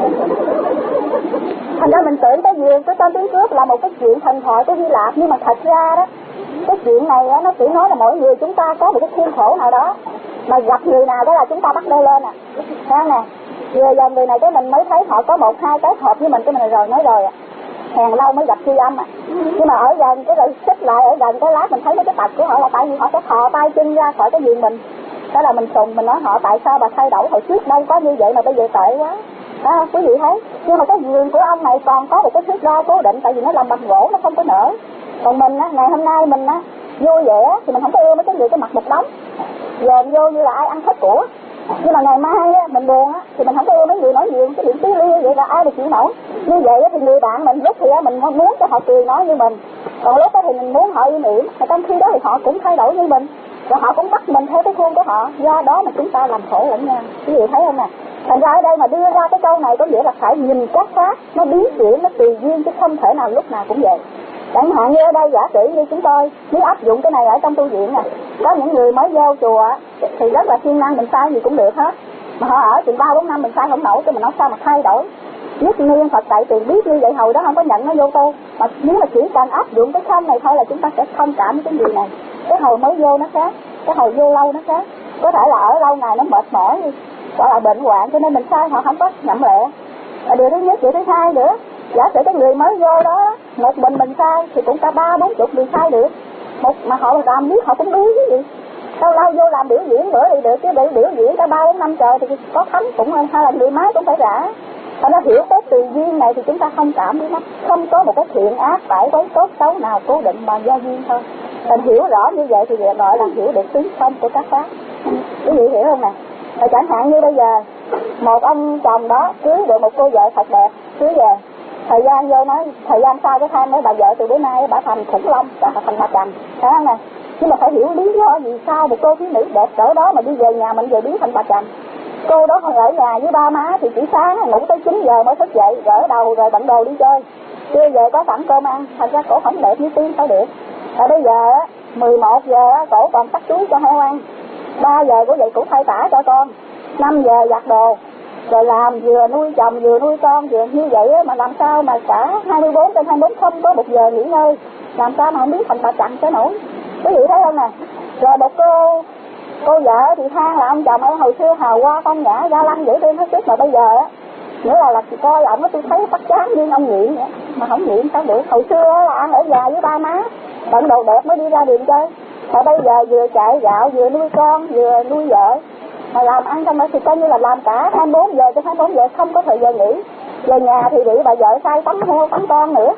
Thành ra mình tưởng cái vườn cái tên tiếng cướp là một cái chuyện thần thoại của Hy Lạp, nhưng mà thật ra đó, cái chuyện này á, nó chỉ nói là mỗi người chúng ta có một cái khuôn khổ nào đó, mà gặp người nào đó là chúng ta bắt đeo lên à, thấy nè. Vừa giờ người này cái mình mới thấy họ có một hai cái hợp với mình, cái mình rồi nói rồi à, hèn lâu mới gặp tri âm à. Nhưng mà ở gần cái rồi xích lại ở gần cái lát mình thấy mấy cái tật của họ là tại vì họ sẽ thò tay chân ra khỏi cái vườn mình. Đó là mình sùng, mình nói họ tại sao bà thay đổi hồi trước đâu có như vậy mà bây giờ tệ quá. Đó, quý vị thấy. Nhưng mà cái vườn của ông này còn có một cái thước đo cố định, tại vì nó làm bằng gỗ, nó không có nở. Còn mình á, ngày hôm nay mình á vui vẻ thì mình không có ưa mấy cái người cái mặt một đống dồn vô như là ai ăn thất của. Nhưng mà ngày mai á, mình buồn á thì mình không có ưa mấy người nói nhiều cái chuyện tí lia vậy là ai được chịu nổi. Như vậy á, thì người bạn mình lúc thì á, mình muốn cho họ cười nói như mình, còn lúc đó thì mình muốn họ im ỉm, mà trong khi đó thì họ cũng thay đổi như mình, rồi họ cũng bắt mình theo cái khuôn của họ, do đó mà chúng ta làm khổ lẫn nhau. Quý vị thấy không nè? Thành ra ở đây mà đưa ra cái câu này có nghĩa là phải nhìn các pháp nó biến chuyển, nó tùy duyên chứ không thể nào lúc nào cũng vậy. Chẳng hạn như ở đây giả sử như chúng tôi nếu áp dụng cái này ở trong tu viện nè, có những người mới vô chùa thì rất là siêng năng, mình sai gì cũng được hết, mà họ ở chừng ba bốn năm mình sai không nổi, cái mình nói sao mà thay đổi. Nhất niên Phật dạy tiền biết như vậy hồi đó không có nhận nó vô tu, mà nếu mà chỉ cần áp dụng cái không này thôi là chúng ta sẽ thông cảm với cái gì này. Cái hồi mới vô nó khác, cái hồi vô lâu nó khác, có thể là ở lâu ngày nó mệt mỏi gọi là bệnh hoạn cho nên mình sai họ không có nhậm lệ. Điều thứ nhất, điều thứ hai nữa, giả sử cái người mới vô đó một mình mình sai thì cũng cả ba bốn chục người sai được, một mà họ làm biết họ cũng đuối cái gì. Lâu lâu vô làm biểu diễn bữa thì được, chứ bị biểu diễn cả ba bốn năm trời thì có thánh cũng hay là người máy cũng phải trả. Và nó hiểu cái tùy duyên này thì chúng ta không cảm với nó, không có một cái thiện ác phải quấy tốt xấu nào cố định mà do duyên thôi. Mình hiểu rõ như vậy thì gọi là hiểu được tính không của các pháp. Quý vị hiểu không nè? Và chẳng hạn như bây giờ một ông chồng đó cưới được một cô vợ thật đẹp, cưới về thời gian vô nói thời gian sau cái thang nói bà vợ từ bữa nay bà thành khủng long, bà thành bà trầm, thấy không nè? Nhưng mà phải hiểu lý do vì sao một cô thiếu nữ đẹp cỡ đó mà đi về nhà mình về biến thành bà trầm. Cô đó còn ở nhà với ba má thì chỉ sáng ngủ tới chín giờ mới thức dậy, gỡ đầu rồi bận đồ đi chơi, trưa về có sẵn cơm ăn, thành ra cổ không đẹp như tiên sao được. Và bây giờ á mười một giờ á cổ còn cắt chuối cho heo ăn, ba giờ cổ dậy cổ thay tả cho con, năm giờ giặt đồ, rồi làm vừa nuôi chồng vừa nuôi con vừa như vậy á, mà làm sao mà cả hai mươi bốn trên hai mươi bốn không có một giờ nghỉ ngơi, làm sao mà không biết thành bà chặn cho nổi. Quý vị thấy không nè? Rồi một cô cô vợ thì than là ông chồng ấy hồi xưa hào hoa phong nhã ga lăng dễ thương hết sức, mà bây giờ á nữa là là coi ổng tôi thấy bắt chán như ông nghiện vậy, mà không nghiện sao được. Hồi xưa là ăn ở nhà với ba má bận đồ đẹp mới đi ra đường chơi, mà bây giờ vừa chạy gạo vừa nuôi con vừa nuôi vợ mà làm ăn trong đó thì coi như là làm cả hai mươi bốn giờ cho hai mươi bốn giờ không có thời giờ nghỉ. Về nhà thì bị bà vợ sai tắm heo tắm con nữa,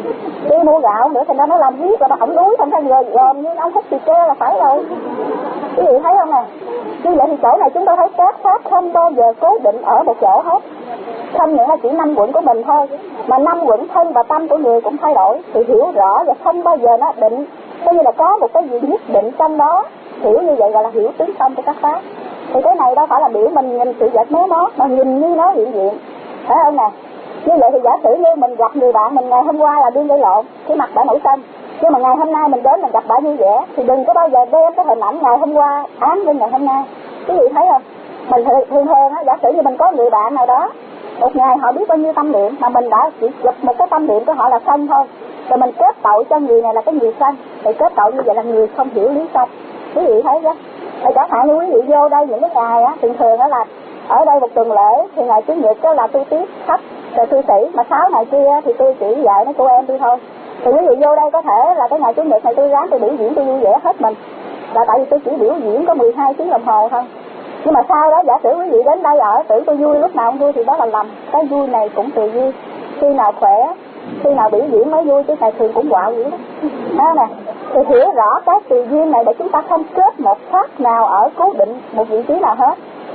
đi mua gạo nữa, thành ra nó làm riết rồi bà không đuối, thành ra người gồm như ông hút xì ke là phải rồi. Quý vị thấy không nè? Như vậy thì chỗ này chúng ta thấy các pháp không bao giờ cố định ở một chỗ hết, không những là chỉ năm quận của mình thôi, mà năm quận thân và tâm của người cũng thay đổi, thì hiểu rõ và không bao giờ nó định, coi như là có một cái gì nhất định trong đó. Hiểu như vậy gọi là hiểu tướng tâm của các pháp. Thì cái này đâu phải là biểu mình nhìn sự vật méo mó, mà nhìn như nó hiện diện, phải không nè? Như vậy thì giả sử như mình gặp người bạn mình ngày hôm qua là điên gây lộn, cái mặt đã nổi sân, nhưng mà ngày hôm nay mình đến mình gặp bà vui vẻ, thì đừng có bao giờ đem cái hình ảnh ngày hôm qua ám lên ngày hôm nay. Quý vị thấy không? Mình thường thường á, giả sử như mình có người bạn nào đó, một ngày họ biết bao nhiêu tâm niệm, mà mình đã chỉ chụp một cái tâm niệm của họ là sân thôi, rồi mình kết tội cho người này là cái người sân, thì kết tội như vậy là người không hiểu lý sân. Quý vị thấy chứ? Thì chẳng hạn như quý vị vô đây những cái ngày á, thường thường đó là ở đây một tuần lễ thì ngày chủ nhật đó là tu tiếp khách rồi tu sĩ, mà sáu ngày kia thì tôi chỉ dạy mấy cô em tôi thôi. Thì quý vị vô đây có thể là cái ngày chủ nhật này tôi ráng tôi biểu diễn tôi vui vẻ hết mình, là tại vì tôi chỉ biểu diễn có mười hai tiếng đồng hồ thôi. Nhưng mà sau đó giả sử quý vị đến đây ở tưởng tôi vui lúc nào không vui thì đó là lầm. Cái vui này cũng tùy duyên, khi nào khỏe khi nào biểu diễn mới vui, chứ ngày thường cũng quạo vậy đó. Đó nè, thì hiểu rõ cái tùy duyên này để chúng ta không kết một pháp nào ở cố định một vị trí nào hết.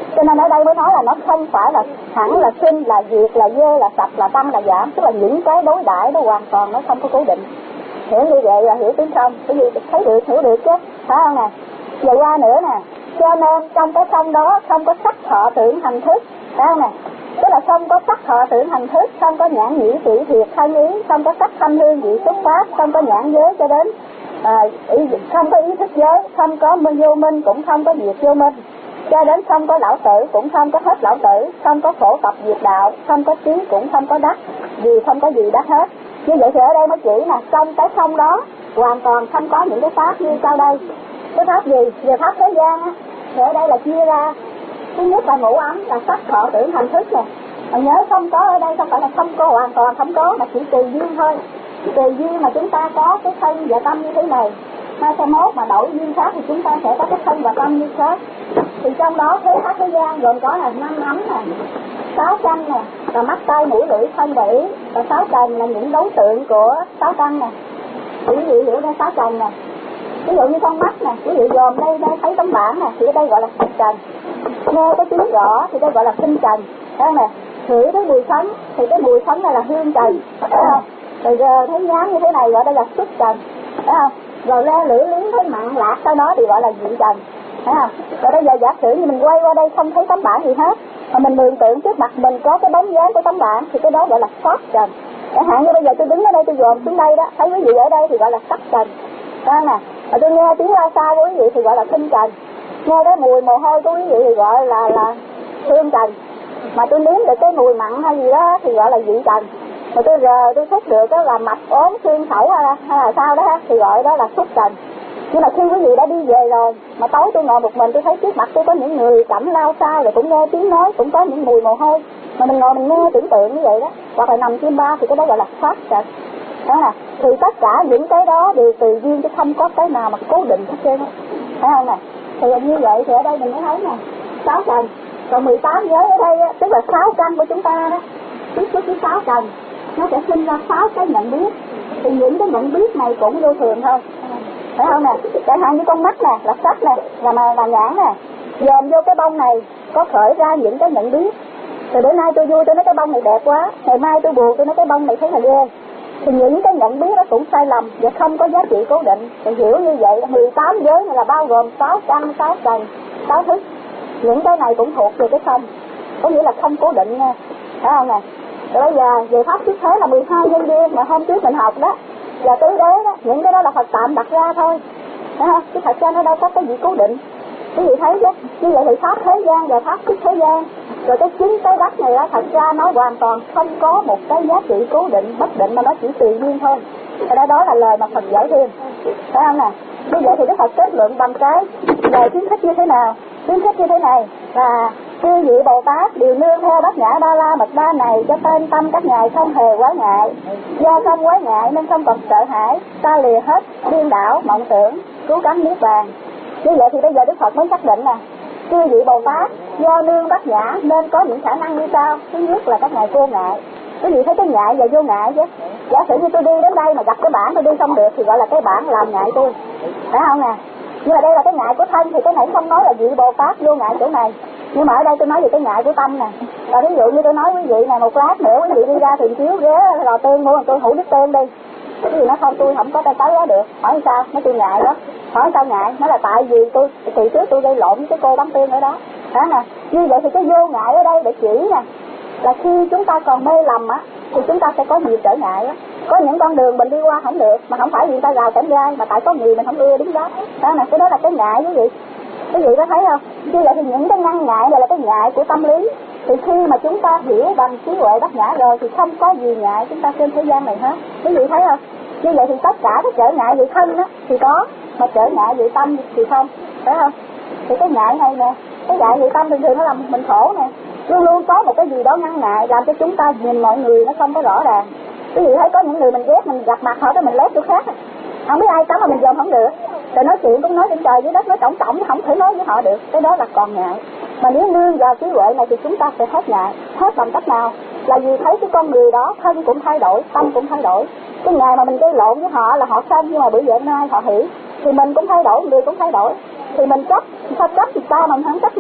Cho nên ở đây mới nói là nó không phải là hẳn là sinh, là diệt, là dơ, là sạch, là tăng, là giảm. Tức là những cái đối đãi đó hoàn toàn nó không có cố định. Hiểu như vậy là hiểu tiếng không? Cái gì thấy được, hiểu được chứ, phải không nè? Giờ qua nữa nè, cho nên trong cái không đó không có sắc thọ tưởng hành thức, phải không nè? Tức là không có sắc thọ tưởng hành thức, không có nhãn nhĩ tỷ thiệt thân ý, không có sắc thanh hương vị xúc pháp, không có nhãn giới cho đến à, ý, không có ý thức giới, không có minh vô minh, cũng không có diệt vô minh, cho đến không có lão tử, cũng không có hết lão tử, không có khổ tập diệt đạo, không có trí, cũng không có đắc, vì không có gì đắc hết. Như vậy thì ở đây mới chỉ là trong cái không đó hoàn toàn không có những cái pháp như sau đây. Cái pháp gì? Về pháp thế gian á, thì ở đây là chia ra. Thứ nhất là ngũ ấm, là sắc thọ tưởng hành thức nè. Mà nhớ không có ở đây không phải là không có, hoàn toàn không có, mà chỉ tùy duyên thôi. Tùy duyên mà chúng ta có cái thân và tâm như thế này, mai sau mốt mà đổi duyên khác thì chúng ta sẽ có cái thân và tâm như khác. Thì trong đó thế pháp thế gian gồm có là năm ấm nè, sáu căn nè, và mắt tay mũi lưỡi thân và ý, và sáu trần là những đối tượng của sáu căn nè. Quý vị hiểu đây sáu trần nè. Ví dụ như con mắt nè, quý vị dòm đây đây thấy tấm bảng nè, thì ở đây gọi là sắc trần. Nghe cái tiếng rõ thì đây gọi là tinh trần, thấy không nè? Ngửi cái mùi phấn thì cái mùi phấn này là hương trần, thấy không? Rồi giờ thấy nhám như thế này gọi đây là xuất trần, thấy không? Rồi le lưỡi liếm thấy mặn lạc sau đó thì gọi là vị trần, thấy không? Rồi bây giờ giả sử như mình quay qua đây không thấy tấm bảng gì hết, mà mình mường tượng trước mặt mình có cái bóng dáng của tấm bảng thì cái đó gọi là sắc trần. Chẳng hạn như bây giờ tôi đứng ở đây tôi dòm xuống đây đó, thấy quý vị ở đây thì gọi là sắc trần, thấy không nè? Mà tôi nghe tiếng la xa của quý vị thì gọi là tinh trần, nghe cái mùi mồ hôi của quý vị thì gọi là là hương trần, mà tôi nếm được cái mùi mặn hay gì đó thì gọi là vị trần, mà tôi rờ tôi thích được đó là mạch ốm xương khẩu hay là, hay là sao đó thì gọi đó là xuất trần. Nhưng mà khi quý vị đã đi về rồi mà tối tôi ngồi một mình tôi thấy trước mặt tôi có những người cảnh lao xa, rồi cũng nghe tiếng nói, cũng có những mùi mồ hôi, mà mình ngồi mình nghe tưởng tượng như vậy đó, hoặc là nằm chim ba thì cái đó gọi là phát trần. Đó là thì tất cả những cái đó đều tùy duyên chứ không có cái nào mà cố định hết trơn, thấy không nè? Thì như vậy thì ở đây mình mới thấy nè, sáu trần, còn mười tám giới ở đây á, tức là sáu căn của chúng ta đó, tiếp xúc với sáu trần nó sẽ sinh ra sáu cái nhận biết. Thì những cái nhận biết này cũng vô thường thôi, thấy không nè? Chẳng hạn như con mắt nè là sắc nè, là mà là nhãn nè, dòm vô cái bông này có khởi ra những cái nhận biết. Rồi bữa nay tôi vui tôi nói cái bông này đẹp quá, ngày mai tôi buồn tôi nói cái bông này thấy là ghê. Thì những cái nhận biết đó cũng sai lầm và không có giá trị cố định. Thì hiểu như vậy mười tám giới này là bao gồm sáu căn, sáu trần, sáu thức. Những cái này cũng thuộc về cái không, có nghĩa là không cố định nha, thấy không nè? Rồi bây giờ về pháp xuất thế là mười hai nhân duyên mà hôm trước mình học đó, và tứ đế đó, những cái đó là Phật tạm đặt ra thôi, thấy không? Chứ thật ra nó đâu có cái gì cố định. Quý vị thấy chứ, như vậy thì pháp thế gian và pháp xuất thế gian, rồi cái chính cái đất này đó, thật ra nó hoàn toàn không có một cái giá trị cố định bất định, mà nó chỉ tùy duyên thôi. Và đó, đó là lời mà Phật giải thêm, thấy không nè? Như vậy thì Đức Phật kết luận bằng cái lời khuyến khích như thế nào? Khuyến khích như thế này là chư vị Bồ Tát đều nương theo Bát Nhã Ba La Mật Đa này, cho tên tâm các ngài không hề quái ngại. Do không quái ngại nên không còn sợ hãi, ta lìa hết điên đảo mộng tưởng, cứu cánh niết bàn. Như vậy thì bây giờ Đức Phật mới xác định nè, chư vị Bồ Tát do nương Bát Nhã nên có những khả năng như sau. Thứ nhất là các ngài vô ngại. Quý vị thấy cái ngại và vô ngại chứ. Giả sử như tôi đi đến đây mà gặp cái bản tôi đi không được thì gọi là cái bản làm ngại tôi, phải không nè? Nhưng mà đây là cái ngại của thân thì cái này không nói là vị Bồ Tát vô ngại chỗ này. Nhưng mà ở đây tôi nói về cái ngại của tâm nè. Và ví dụ như tôi nói quý vị này, một lát nữa quý vị đi ra Thường Chiếu ghé lò tương mua tôi hủ nước tương đi. Cái gì nó không, tôi không có tay tới đó được. Hỏi sao? Nó tôi ngại đó. Hỏi sao ngại? Nó là tại vì tôi từ trước tôi gây lộn với cái cô bán tương ở đó. Đó nè. Như vậy thì cái vô ngại ở đây để chỉ nè, là khi chúng ta còn mê lầm á thì chúng ta sẽ có nhiều trở ngại á. Có những con đường mình đi qua không được, mà không phải vì người ta rào cản gai, mà tại có người mình không ưa đứng đó. Đó nè, cái đó là cái ngại quý vị. Quý vị có thấy không? Như vậy thì những cái ngăn ngại này là cái ngại của tâm lý. Thì khi mà chúng ta hiểu bằng trí huệ Bát Nhã rồi thì không có gì ngại chúng ta trên thế gian này hết. Quý vị thấy không? Như vậy thì tất cả các trở ngại về thân á thì có, mà trở ngại về tâm thì không, phải không? Thì cái ngại này nè, cái ngại về tâm thường thường nó làm mình khổ nè. Luôn luôn có một cái gì đó ngăn ngại làm cho chúng ta nhìn mọi người nó không có rõ ràng. Quý vị thấy có những người mình ghét, mình gặp mặt họ đó mình lép chỗ khác, không biết ai cấm mà mình dòm không được, rồi nói chuyện cũng nói trên trời dưới đất, nói trọng trọng không thể nói với họ được, cái đó là còn ngại. Mà nếu nương vào trí huệ này thì chúng ta sẽ hết ngại. Hết bằng cách nào? Là vì thấy cái con người đó thân cũng thay đổi, tâm cũng thay đổi. Cái ngày mà mình gây lộn với họ là họ không, nhưng mà bữa giờ nay họ hiểu thì mình cũng thay đổi, người cũng thay đổi. Thì mình trách, sao trách thì sao mình không trách mình.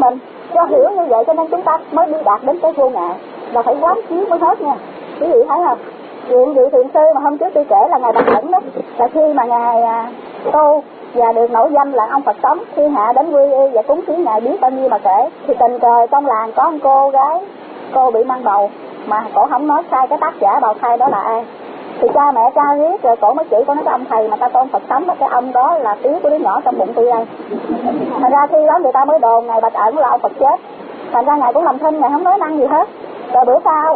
Do hiểu như vậy cho nên chúng ta mới đi đạt đến cái vô ngại, là phải quán chiếu mới hết nha. Quý vị thấy không? Chuyện vị thiền sư mà hôm trước tôi kể là ngài Bạch Ẩn đó, là khi mà ngài à, tu và được nổi danh là ông Phật sống, khi hạ đến quy y và cúng kiến ngài biết bao nhiêu mà kể, thì tình cờ trong làng có một cô gái, cô bị mang bầu mà cổ không nói sai cái tác giả bào thai đó là ai. Thì cha mẹ cha riết rồi cổ mới chỉ có nói cái ông thầy mà ta tôn Phật sống đó, cái ông đó là tía của đứa nhỏ trong bụng tôi đây. Thành ra khi đó người ta mới đồn ngài Bạch Ẩn là ông Phật chết. Thành ra ngài cũng làm thinh, ngài không nói năng gì hết. Rồi bữa sau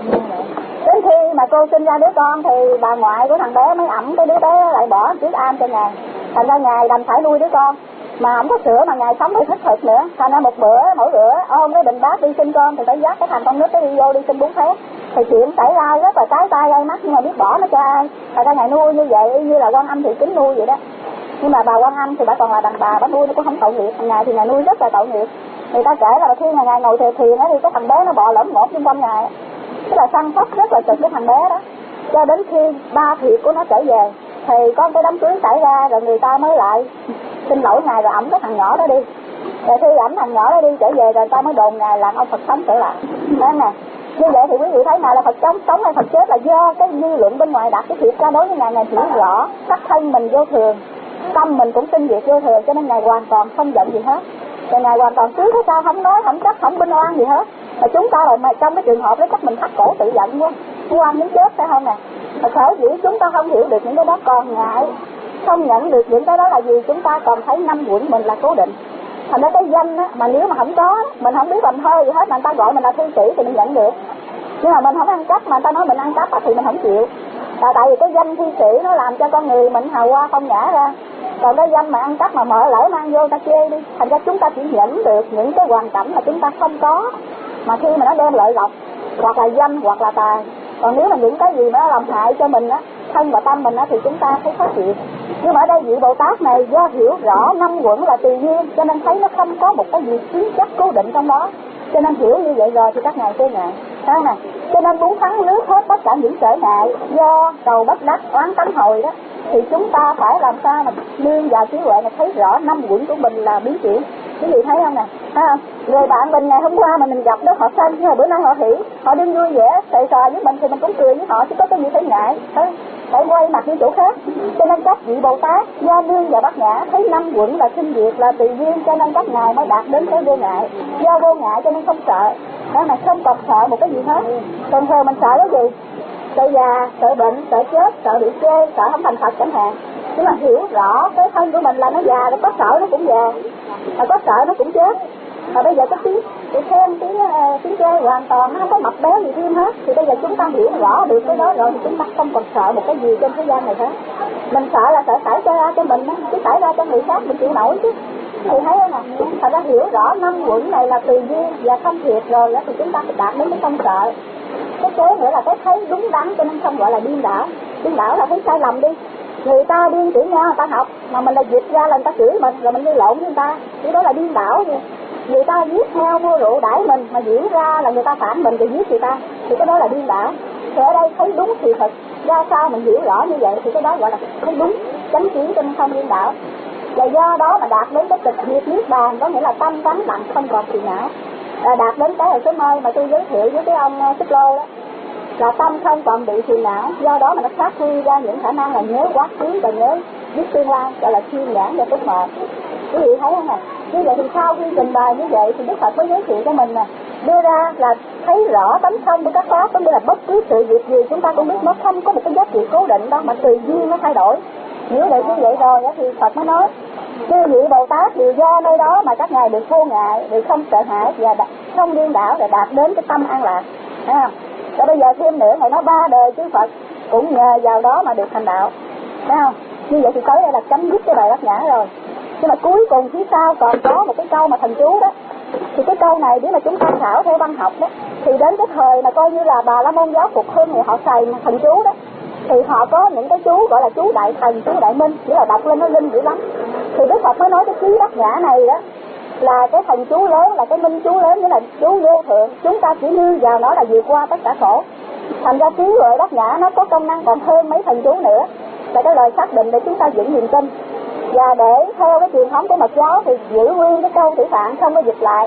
đến khi mà cô sinh ra đứa con thì bà ngoại của thằng bé mới ẵm cái đứa bé lại bỏ trước am cho ngài. Thành ra ngài đành phải nuôi đứa con mà không có sữa, mà ngài sống phải thích thực nữa. Thành ra một bữa mỗi bữa ôm cái bình bát đi sinh con thì phải dắt cái thằng con nít cái đi vô đi sinh bún phép. Thì chuyện xảy ra rất là trái tay gai mắt nhưng mà biết bỏ nó cho ai. Thành ra ngài nuôi như vậy như là Quan Âm thì kính nuôi vậy đó. Nhưng mà bà Quan Âm thì bà còn là đàn bà, bà nuôi nó cũng không tội nghiệp. Ngài thì ngài nuôi rất là tội nghiệp. Người ta kể là khi mà ngài ngồi thiền thiền á thì cái thằng bé nó bò lởm ngột xung quanh ngài, tức là săn sóc rất là cực cái thằng bé đó. Cho đến khi ba thiệt của nó trở về thì có cái đám cưới xảy ra, rồi người ta mới lại xin lỗi ngài rồi ẩm cái thằng nhỏ đó đi. Rồi khi ẩm thằng nhỏ đó đi trở về rồi người ta mới đồn ngài là ông Phật sống trở lại. Đấy nè. Như vậy thì quý vị thấy ngài là Phật sống sống hay Phật chết là do cái dư luận bên ngoài đặt cái thiệt ra đối với ngài. Ngài hiểu rõ sắc thân mình vô thường, tâm mình cũng sinh diệt vô thường, cho nên ngài hoàn toàn không giận gì hết. Rồi ngài hoàn toàn cứ thế sao không nói, không trách, không binh oan gì hết. Mà chúng ta là mà trong cái trường hợp đó chắc mình thắt cổ tự giận quá, oan muốn chết phải không nè. Mà sở dĩ chúng ta không hiểu được những cái đó còn ngại, không nhận được những cái đó là vì chúng ta còn thấy năm quẩn mình là cố định. Thành ra cái danh á, mà nếu mà không có, mình không biết làm thơ gì hết mà người ta gọi mình là thi sĩ thì mình nhận được. Nhưng mà mình không ăn cắp mà người ta nói mình ăn cắp thì mình không chịu. Là tại vì cái danh thi sĩ nó làm cho con người mình hào hoa không nhã ra. Còn cái danh mà ăn cắp mà mở lỡ mang vô ta chê đi. Thành ra chúng ta chỉ nhận được những cái hoàn cảnh mà chúng ta không có, mà khi mà nó đem lợi lộc, hoặc là danh hoặc là tài. Còn nếu mà những cái gì mà nó làm hại cho mình á, thân và tâm mình á, thì chúng ta thấy khó chịu. Nhưng mà ở đây vị Bồ Tát này do hiểu rõ năm quẩn là tùy duyên, cho nên thấy nó không có một cái gì chính chất cố định trong đó. Cho nên hiểu như vậy rồi thì các ngài kêu ngại, thấy không nè? Cho nên muốn thắng nước hết tất cả những trở ngại do cầu bất đắc oán tánh hồi đó, thì chúng ta phải làm sao mà nương vào trí huệ mà thấy rõ năm quẩn của mình là biến chuyển. Quý vị thấy không nè? Thấy không? Người bạn mình ngày hôm qua mà mình gặp đó họ xanh, nhưng mà bữa nay họ hỉ, họ đương vui vẻ, xài xò với mình thì mình cũng cười với họ, chứ có cái gì thấy ngại, thấy? Phải quay mặt đi chỗ khác. Cho nên các vị Bồ Tát do nương vào bát nhã thấy năm quẩn là sinh diệt là tùy duyên, cho nên các ngài mới đạt đến cái vô ngại. Do vô ngại cho nên không sợ, đó mà không còn sợ một cái gì hết. Thường thường mình sợ cái gì? Sợ già, sợ bệnh, sợ chết, sợ bị chê, sợ không thành Phật chẳng hạn. Nhưng mà hiểu rõ cái thân của mình là nó già, rồi có sợ nó cũng già, mà có sợ nó cũng chết. Mà bây giờ cái tiếng cái khen tiếng tiếng chê hoàn toàn nó không có mập béo gì thêm hết. Thì bây giờ chúng ta hiểu rõ được cái đó rồi thì chúng ta không còn sợ một cái gì trên thế gian này hết. Mình sợ là sợ xảy ra cho mình, chứ xảy ra cho người khác mình chịu nổi chứ. Thì thấy không ạ? Thật ra hiểu rõ năm quẩn này là tùy duyên và không thiệt rồi đó, thì chúng ta phải đạt đến cái không sợ. Cái kế nữa là cái thấy đúng đắn, cho nên không gọi là điên đảo. Điên đảo là thấy sai lầm đi. Người ta điên chữ nhau người ta học, mà mình là dịch ra là người ta chửi mình, rồi mình đi lộn với người ta. Cái đó là điên đảo gì? Người ta giết theo mua rượu đãi mình, mà diễn ra là người ta phản mình thì giết người ta, thì cái đó là điên đảo. Thì ở đây thấy đúng sự thật, do sao mình hiểu rõ như vậy thì cái đó gọi là thấy đúng, chánh trí, cho nên không điên đảo. Và do đó mà đạt đến cái tịch diệt niết bàn, có nghĩa là tâm vắng lặng không còn phiền não. Là đạt đến cái ở số mây mà tôi giới thiệu với cái ông Xích Lô đó, là tâm không còn bị phiền não. Do đó mà nó phát huy ra những khả năng là nhớ quá khứ và nhớ biết tương lai, gọi là thiên nhãn và tức mệt. Quý vị thấy không nè? Như vậy thì sau khi trình bày như vậy thì Đức Phật mới giới thiệu cho mình nè, đưa ra là thấy rõ tánh không của các pháp, có nghĩa là bất cứ sự việc gì chúng ta cũng biết nó không có một cái giá trị cố định đâu, mà tùy duyên nó thay đổi. Nếu được như vậy rồi thì Phật mới nói chư vị Bồ Tát đều do nơi đó mà các ngài được vô ngại, được không sợ hãi và không điên đảo để đạt đến cái tâm an lạc. Thấy không? Và bây giờ thêm nữa ngài nói ba đời chư Phật cũng nhờ vào đó mà được thành đạo. Thấy không? Như vậy thì tới đây là chấm dứt cái bài bát nhã rồi. Nhưng mà cuối cùng phía sau còn có một cái câu mà thần chú đó. Thì cái câu này nếu mà chúng tham khảo theo văn học đó, thì đến cái thời mà coi như là Bà La Môn giáo phục hưng thì họ xài thần chú đó, thì họ có những cái chú gọi là chú đại thần, chú đại minh, nghĩa là đọc lên nó linh dữ lắm. Thì Đức Phật mới nói cái trí bát nhã này đó là cái thần chú lớn, là cái minh chú lớn, nghĩa là chú vô thượng. Chúng ta chỉ nương vào nó là vượt qua tất cả khổ. Thành ra trí huệ bát nhã nó có công năng còn hơn mấy thần chú nữa, là cái lời xác định để chúng ta vững niềm tin. Và để theo cái truyền thống của Mật giáo thì giữ nguyên cái câu thủy tạng không có dịch lại.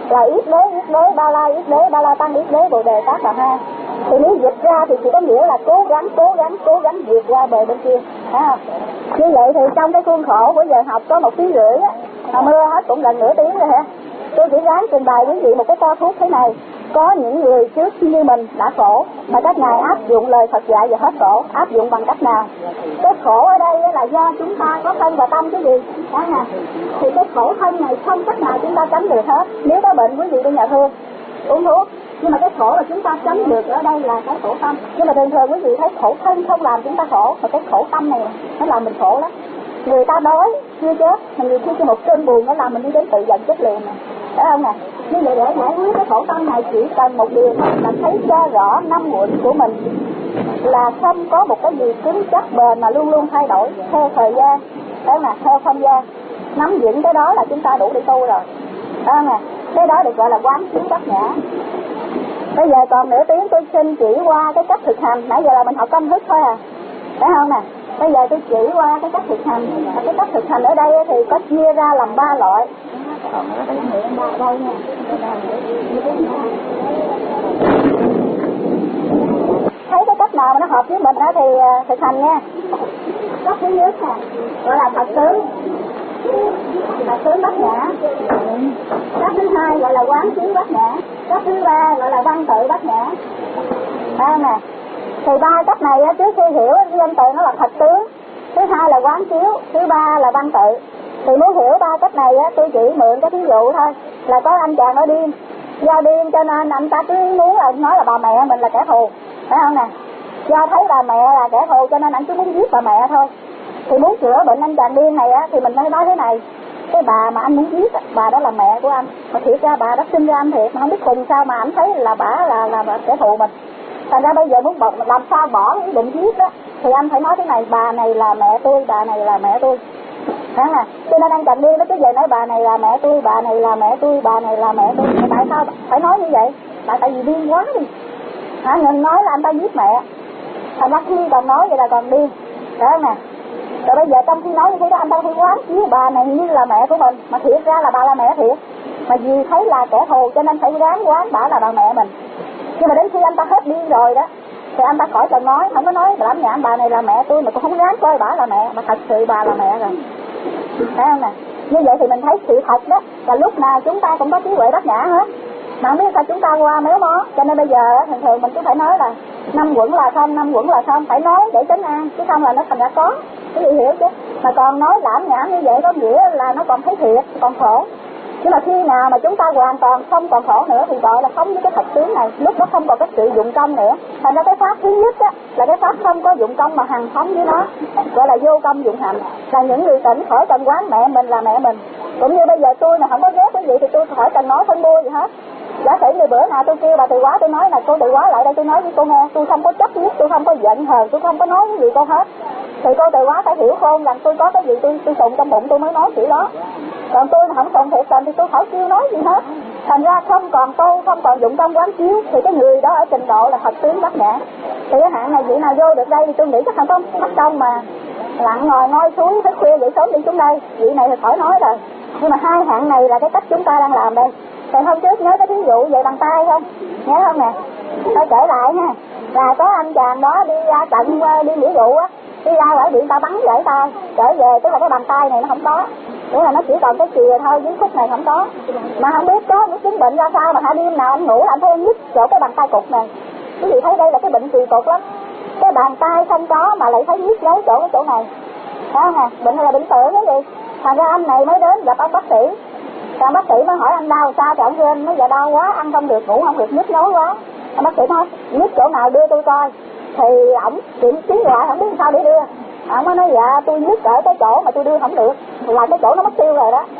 là yết đế, yết đế, ba la, yết đế, ba la tăng, yết đế, bồ đề, tát bà ha. Thì nếu dịch ra thì chỉ có nghĩa là cố gắng, cố gắng, cố gắng vượt qua bờ bên kia, thấy không? Như vậy thì trong cái khuôn khổ của giờ học có một tiếng rưỡi á, mà mưa hết cũng gần nửa tiếng rồi hả? Tôi chỉ ráng trình bày quý vị một cái toa thuốc thế này. Có những người trước như mình đã khổ, mà các ngài áp dụng lời Phật dạy và hết khổ. Áp dụng bằng cách nào? Cái khổ ở đây là do chúng ta có thân và tâm cái gì? Đó nè. Thì cái khổ thân này không cách nào chúng ta tránh được hết. Nếu có bệnh quý vị đi nhà thương uống thuốc, nhưng mà cái khổ là chúng ta tránh được ở đây là cái khổ tâm. Nhưng mà thường thường quý vị thấy khổ thân không làm chúng ta khổ, mà cái khổ tâm này nó làm mình khổ lắm. Người ta đói chưa chết, mà người kia cho một cơn buồn nó làm mình đi đến tự giận chết liền nè, phải không nè? Như vậy để giải quyết cái khổ tâm này chỉ cần một điều thôi là thấy cho rõ năm uẩn của mình là không có một cái gì cứng chắc bền mà luôn luôn thay đổi theo thời gian, phải không nè? Theo không gian. Nắm vững cái đó là chúng ta đủ để tu rồi, phải không nè? Cái đó được gọi là quán chiếu bát nhã. Bây giờ còn nửa tiếng tôi xin chỉ qua cái cách thực hành. Nãy giờ là mình học công thức thôi à, phải không nè? Bây giờ tôi chỉ qua cái cách thực hành. Cái cách thực hành ở đây thì có chia ra làm ba loại. Đây nha. Thấy cái cách nào mà nó hợp với mình đó thì thực hành nha. Cách thứ nhất nè, gọi là thật tướng. Thật tướng bát nhã. Cách thứ hai gọi là quán chiếu bát nhã. Cách thứ ba gọi là văn tự bát nhã. Đây nè. Thì ba cách này trước khi hiểu cái văn tự nó là thật tướng, thứ hai là quán chiếu, thứ ba là văn tự. Thì muốn hiểu ba cách này á, tôi chỉ mượn cái ví dụ thôi. Là có anh chàng ở điên, do điên cho nên anh ta cứ muốn là nói là bà mẹ mình là kẻ thù, phải không nè? Do thấy bà mẹ là kẻ thù cho nên anh cứ muốn giết bà mẹ thôi. Thì muốn chữa bệnh anh chàng điên này á, thì mình mới nói thế này: cái bà mà anh muốn giết, bà đó là mẹ của anh, mà thiệt ra bà đã sinh ra anh thiệt, mà không biết cùng sao mà anh thấy là bà là là, là kẻ thù mình. Thành ra bây giờ muốn bỏ, làm sao bỏ ý định giết đó, thì anh phải nói thế này: bà này là mẹ tôi, bà này là mẹ tôi. Hả nè? Cho nên anh chàng điên nó cứ về nói bà này là mẹ tôi, bà này là mẹ tôi, bà này là mẹ tôi. Thì tại sao phải nói như vậy? Tại tại vì điên quá đi. Hả? Ngừng nói là anh ta giết mẹ. Thành ra khi còn nói vậy là còn điên. Đấy không nè? Rồi bây giờ trong khi nói như thế đó, anh ta phải quán chiếu bà này như là mẹ của mình, mà thiệt ra là bà là mẹ thiệt. Mà vì thấy là kẻ thù cho nên phải ráng quán bà là bà mẹ mình. Nhưng mà đến khi anh ta hết điên rồi đó, thì anh ta khỏi cần nói, không có nói làm nhảm bà này là mẹ tôi, mà cũng không dám coi bà là mẹ, mà thật sự bà là mẹ rồi. Thấy không nè? Như vậy thì mình thấy sự thật đó là lúc nào chúng ta cũng có trí huệ bát nhã hết. Mà không biết sao chúng ta qua méo mó. Cho nên bây giờ thường thường mình cứ phải nói là năm quẩn là không, năm quẩn là không. Phải nói để trấn an, chứ không là nó thành ra có. Cái gì hiểu chứ? Mà còn nói lãm nhảm như vậy có nghĩa là nó còn thấy thiệt, còn khổ. Nhưng mà khi nào mà chúng ta hoàn toàn không còn khổ nữa thì gọi là sống với cái thật tướng này. Lúc đó không còn cái sự dụng công nữa. Thành ra cái pháp thứ nhất á, là cái pháp không có dụng công mà hằng sống với nó, gọi là vô công dụng hạnh. Là những người tỉnh khỏi cần quán mẹ mình là mẹ mình. Cũng như bây giờ tôi mà không có ghét cái gì thì tôi khỏi cần nói phân bua gì hết. Giả sử như bữa nào tôi kêu bà Từ Quá, tôi nói là cô Từ Quá lại đây tôi nói với cô nghe, tôi không có chấp nhất, tôi không có giận hờn, tôi không có nói cái gì cô hết. Thì cô Từ Quá phải hiểu khôn rằng tôi có cái gì tôi tôi sụng trong bụng tôi mới nói kiểu đó. Còn tôi mà không sụng thiệt tình thì tôi khỏi kêu nói gì hết. Thành ra không còn tu, không còn dụng công quán chiếu thì cái người đó ở trình độ là thật tướng bát nhã. Thì cái hạng này vị nào vô được đây thì tôi nghĩ chắc không có mất công mà lặn ngồi ngôi suối thức khuya dậy sớm đi xuống đây. Vị này thì khỏi nói rồi. Nhưng mà hai hạng này là cái cách chúng ta đang làm đây. Thì hôm trước nhớ cái thí dụ về bằng tay không? Nhớ không nè? Tôi kể lại ha. Là có anh chàng đó đi ra trận đi nghĩa vụ á, đi ra ngoài điện ta bắn gãy tay, trở về tức là cái bàn tay này nó không có, nghĩa là nó chỉ còn cái chìa thôi, dưới khúc này không có. Mà không biết có những chứng bệnh ra sao mà hai đêm nào anh ngủ anh thấy anh nhức chỗ cái bàn tay cụt này. Quý vị thấy đây là cái bệnh kỳ cục lắm. Cái bàn tay không có mà lại thấy nhức lấy chỗ cái chỗ này. Thấy không nè? Bệnh này là bệnh tưởng cái gì? Thành ra anh này mới đến gặp ông bác sĩ. Rồi bác sĩ mới hỏi anh đau sao, thì ông kêu anh nói giờ đau quá, ăn không được, ngủ không được, nhức nhối quá. Ông bác sĩ nói nhức chỗ nào đưa tôi coi. Thì ổng kiểm chứng lại không biết sao để đưa. Ông mới nói dạ tôi nhức ở cái chỗ mà tôi đưa không được, là cái chỗ nó mất tiêu rồi đó.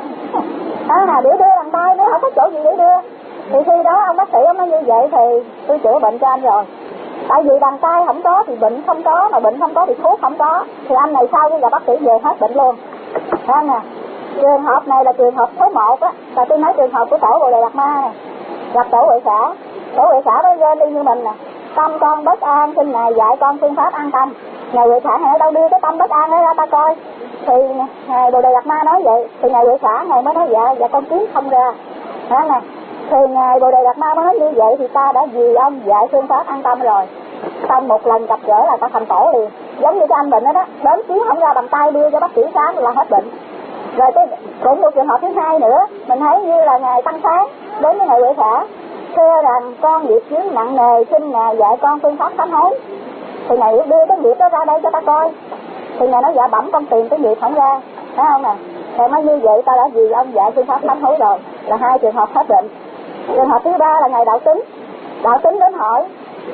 Đó là để đưa bàn tay nữa, không có chỗ gì để đưa. Thì khi đó ông bác sĩ ông nói như vậy thì tôi chữa bệnh cho anh rồi. Tại vì bàn tay không có thì bệnh không có, mà bệnh không có thì thuốc không có. Thì anh này sau khi gặp bác sĩ về hết bệnh luôn. Đó nè. Trường hợp này là trường hợp số một á, là tôi nói trường hợp của tổ Bồ Đề Đạt Ma nè. Gặp tổ Huệ Xã, tổ Huệ Xã đó ghen đi như mình nè. Tâm con bất an, xin Ngài dạy con phương pháp an tâm. Ngài Huệ Xã Ngài đâu đưa cái tâm bất an đó ra ta coi. Thì Ngài Bồ Đề Đạt Ma nói vậy, thì Ngài Huệ Xã Ngài mới nói dạ, dạ con kiếm không ra. Đó nè, Thì Ngài Bồ Đề Đạt Ma mới nói như vậy thì ta đã vì ông dạy phương pháp an tâm rồi. Xong một lần gặp gỡ là ta thành tổ liền. Giống như cái anh bệnh đó đó, đến kiếm không ra bằng tay đưa cho bác sĩ khám là hết bệnh. Rồi cái cũng một trường hợp thứ hai nữa, mình thấy như là Ngài Tăng Sáng đến với Ngài Huệ Khả thưa rằng con nghiệp chướng nặng nề, xin Ngài dạy con phương pháp sám hối. Thì Ngài đưa cái nghiệp đó ra đây cho ta coi. Thì Ngài nói dạ bẩm con tìm cái nghiệp không ra, thấy không nè. Thì nói như vậy ta đã vì ông dạy phương pháp sám hối rồi, là hai trường hợp hết bệnh. Trường hợp thứ ba là Ngài Đạo Tính. Đạo Tính đến hỏi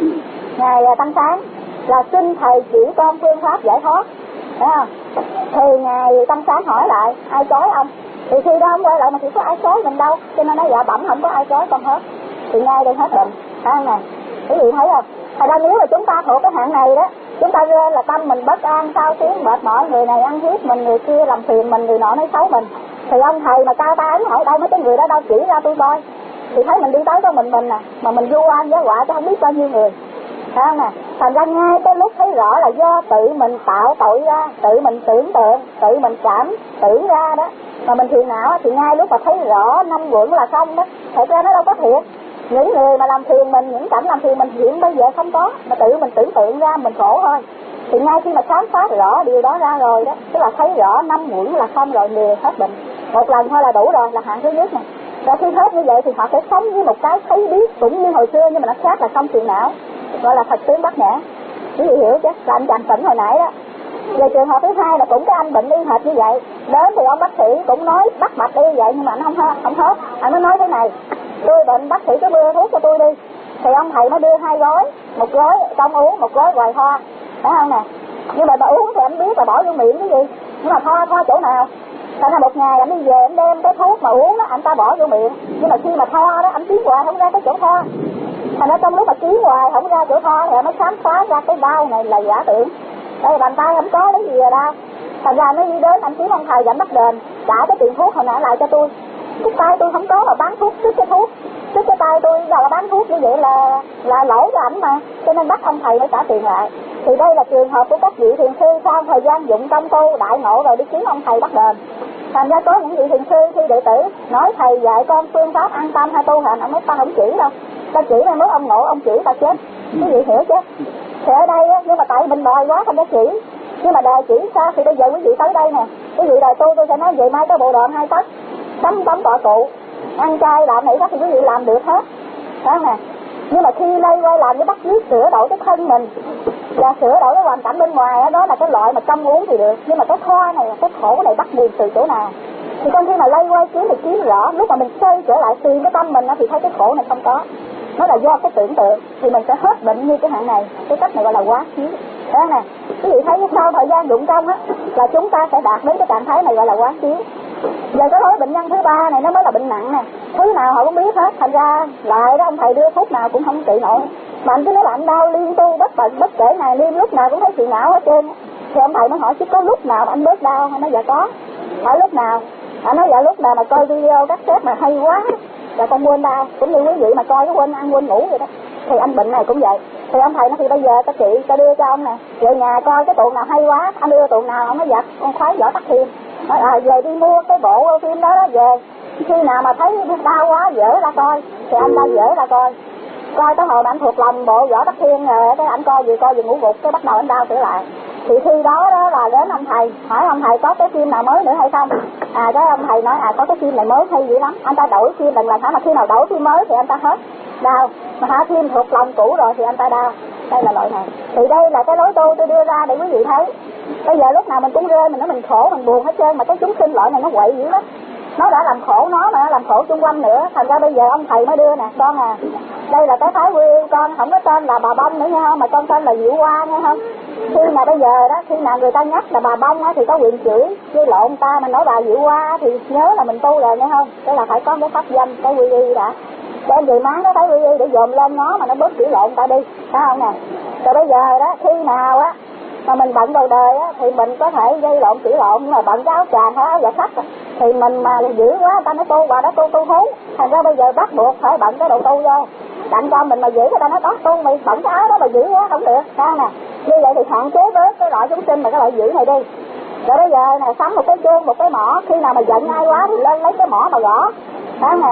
Ngài Tăng Sáng là xin thầy chỉ con phương pháp giải thoát, thấy không? Thì Ngài Tăng Sáng hỏi lại ai trói ông? Thì khi đó ông quay lại mà chỉ có ai trói mình đâu, cho nên nói dạ bẩm không có ai trói con hết. Thì ngay đây hết bệnh, thấy không nè? Quý vị thấy không? Thật ra nếu mà chúng ta thuộc cái hạng này đó, chúng ta rơi là tâm mình bất an, sao xuyến, mệt mỏi, người này ăn hiếp mình, người kia làm phiền mình, người nọ nói xấu mình. Thì ông thầy mà cao tay ấn hỏi đâu mấy cái người đó đâu chỉ ra tôi coi. Thì thấy mình đi tới có mình mình nè, mà mình vu oan giá họa cho không biết bao nhiêu người, thấy không nè? Thành ra ngay cái lúc thấy rõ là do tự mình tạo tội ra, tự mình tưởng tượng, tự mình cảm tưởng ra đó, mà mình thiền não thì ngay lúc mà thấy rõ năm quẩn là không đó, thật ra nó đâu có thiệt. Những người mà làm phiền mình, những cảnh làm phiền mình hiện bây giờ không có, mà tự mình tưởng tượng ra mình khổ thôi. Thì ngay khi mà khám phá rõ điều đó ra rồi đó, tức là thấy rõ năm quẩn là không rồi, liền hết bệnh. Một lần thôi là đủ rồi, là hạng thứ nhất nè. Rồi khi hết như vậy thì họ sẽ sống với một cái thấy biết cũng như hồi xưa, nhưng mà nó khác là không phiền não, gọi là thật tướng bát nhã. Quý vị hiểu chứ, là anh chàng tỉnh hồi nãy đó. Về trường hợp thứ hai là cũng cái anh bệnh y hệt như vậy, đến thì ông bác sĩ cũng nói bắt mạch y vậy, nhưng mà anh không hết, không hết. Anh mới nói thế này, tôi bệnh bác sĩ cứ đưa thuốc cho tôi đi. Thì ông thầy mới đưa hai gói, một gói trong uống, một gói hoài thoa, phải không nè? Nhưng mà bà uống thì anh biết là bỏ vô miệng cái gì, nhưng mà thoa thoa chỗ nào? Thành ra một ngày anh đi về anh đem cái thuốc mà uống đó, anh ta bỏ vô miệng, nhưng mà khi mà thoa đó anh kiếm hoài không ra cái chỗ thoa. Thành ra trong lúc mà kiếm hoài không ra chỗ thoa thì anh mới khám phá ra cái đau này là giả tưởng. Đây bàn tay không có lấy gì là đau. Thành ra mới đi đến anh kiếm ông thầy dẫn bắt đền trả cái tiền thuốc hồi nãy lại cho tôi. Cái tay tôi không có mà bán thuốc trước cái thuốc, trước cái tay tôi giờ là bán thuốc như vậy là là lỗi cho ảnh mà, cho nên bắt ông thầy mới trả tiền lại. Thì đây là trường hợp của các vị thiền sư sau thời gian dụng công tu đại ngộ rồi đi kiếm ông thầy bắt đền. Thành ra có những vị thiền sư khi đệ tử nói thầy dạy con phương pháp an tâm hay tu hành, ông nói ta không chỉ đâu, ta chỉ là lúc ông ngộ ông chỉ ta chết. Quý vị hiểu chứ? Thì ở đây á, nhưng mà tại mình đòi quá không có chỉ. Nhưng mà đòi chỉ sao thì bây giờ quý vị tới đây nè, quý vị đòi tu tôi sẽ nói vậy mai có bộ đòn hai tấc, tấm tấm tọa cụ, ăn chay làm này đó thì quý vị làm được hết, đó nè. Nhưng mà khi lây quay làm cái bắt chiết sửa đổi cái thân mình và sửa đổi cái hoàn cảnh bên ngoài đó, đó là cái loại mà trong uống thì được. Nhưng mà cái khoa này, cái khổ này bắt nguồn từ chỗ nào? Thì trong khi mà lây quay kiếm thì kiếm rõ, lúc mà mình xoay trở lại tìm cái tâm mình đó, thì thấy cái khổ này không có, nó là do cái tưởng tượng, thì mình sẽ hết bệnh như cái hạng này. Cái cách này gọi là quá chiếu, đó nè. Quý vị thấy sau thời gian dụng công á là chúng ta sẽ đạt đến cái trạng thái này gọi là quá chiếu. Giờ cái lối bệnh nhân thứ ba này nó mới là bệnh nặng nè, thứ nào họ cũng biết hết. Thành ra lại đó ông thầy đưa thuốc nào cũng không trị nổi, mà anh cứ nói là anh đau liên tu bất bệnh bất kể này liên, lúc nào cũng thấy chuyện não hết trơn. Thì ông thầy mới hỏi chứ có lúc nào mà anh bớt đau không? Nói dạ có. Hỏi lúc nào? Anh nói dạ lúc nào mà coi video các sếp mà hay quá là con quên đau, cũng như quý vị mà coi cái quên ăn quên ngủ vậy đó. Thì anh bệnh này cũng vậy. Thì ông thầy nói thì bây giờ ta trị, ta đưa cho ông nè, về nhà coi cái tuồng nào hay quá, anh đưa tuồng nào. Ông nói dạ con khoái Võ Tắc Thiên. Nói à về đi mua cái bộ phim đó đó về, khi nào mà thấy đau quá dở ra coi thì anh ta dở ra coi. Coi tới hồi mà anh thuộc lòng bộ Võ Tắc Thiên rồi cái anh coi vừa coi vừa ngủ gục, cái bắt đầu anh đau trở lại. Thì khi đó đó là đến ông thầy hỏi ông thầy có cái phim nào mới nữa hay không. À cái ông thầy nói à có cái phim này mới hay dữ lắm, anh ta đổi phim lần lần hả, mà khi nào đổi phim mới thì anh ta hết đau, mà hả phim thuộc lòng cũ rồi thì anh ta đau. Đây là loại này. Thì đây là cái lối tu tôi đưa ra để quý vị thấy. Bây giờ lúc nào mình cũng rơi, mình nói mình khổ, mình buồn hết trơn, mà cái chúng sinh loại này nó quậy dữ lắm. Nó đã làm khổ nó mà nó làm khổ chung quanh nữa. Thành ra bây giờ ông thầy mới đưa nè, con à, đây là cái Thái Quy, con không có tên là bà Bông nữa nha không, mà con tên là Diệu Hoa nha không. Khi mà bây giờ đó, khi nào người ta nhắc là bà Bông á thì có quyền chửi, chứ lộn ta mình nói bà Diệu Hoa thì nhớ là mình tu rồi nghe không. Tức là phải có cái pháp danh, cái quy y đã. Đem về máng nó thấy quy y để dồn lên nó mà nó bớt chửi lộn ta đi, phải không nè. Rồi bây giờ đó, khi nào á mà mình bận đầu đời á thì mình có thể gây lộn chửi lộn, nhưng mà bận cái áo tràng hay áo dạ khách thì mình mà dữ quá người ta nói tu bà đó tu tu thú. Thành ra bây giờ bắt buộc phải bận cái đồ tu vô, đặng cho mình mà giữ người ta nói đó tu mày bận cái áo đó mà dữ quá không được, sao nè. Như vậy thì hạn chế bớt cái loại chúng sinh mà cái loại dữ này đi. Rồi bây giờ nè, sắm một cái chuông một cái mỏ, khi nào mà giận ai quá thì lên lấy cái mỏ mà gõ, phải nè.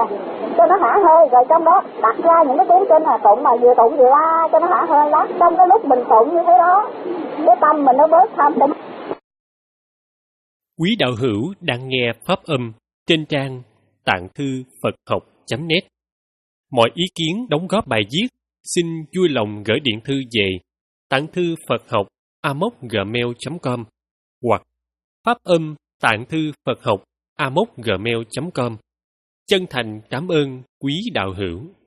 cho nó hả hơi, rồi trong đó đặt ra những cái tiếng kinh là tụng mà vừa tụng vừa la cho nó hả hơi đó. Trong cái lúc mình tụng như thế đó, cái tâm mình nó bớt tham tâm. Quý đạo hữu đang nghe pháp âm trên trang tạng thư Phật học chấm net. Mọi ý kiến đóng góp bài viết xin vui lòng gửi điện thư về tạng thư Phật học a m o c gmail chấm com hoặc pháp âm tạng thư Phật học a m o c gmail chấm com. Chân thành cảm ơn quý đạo hữu.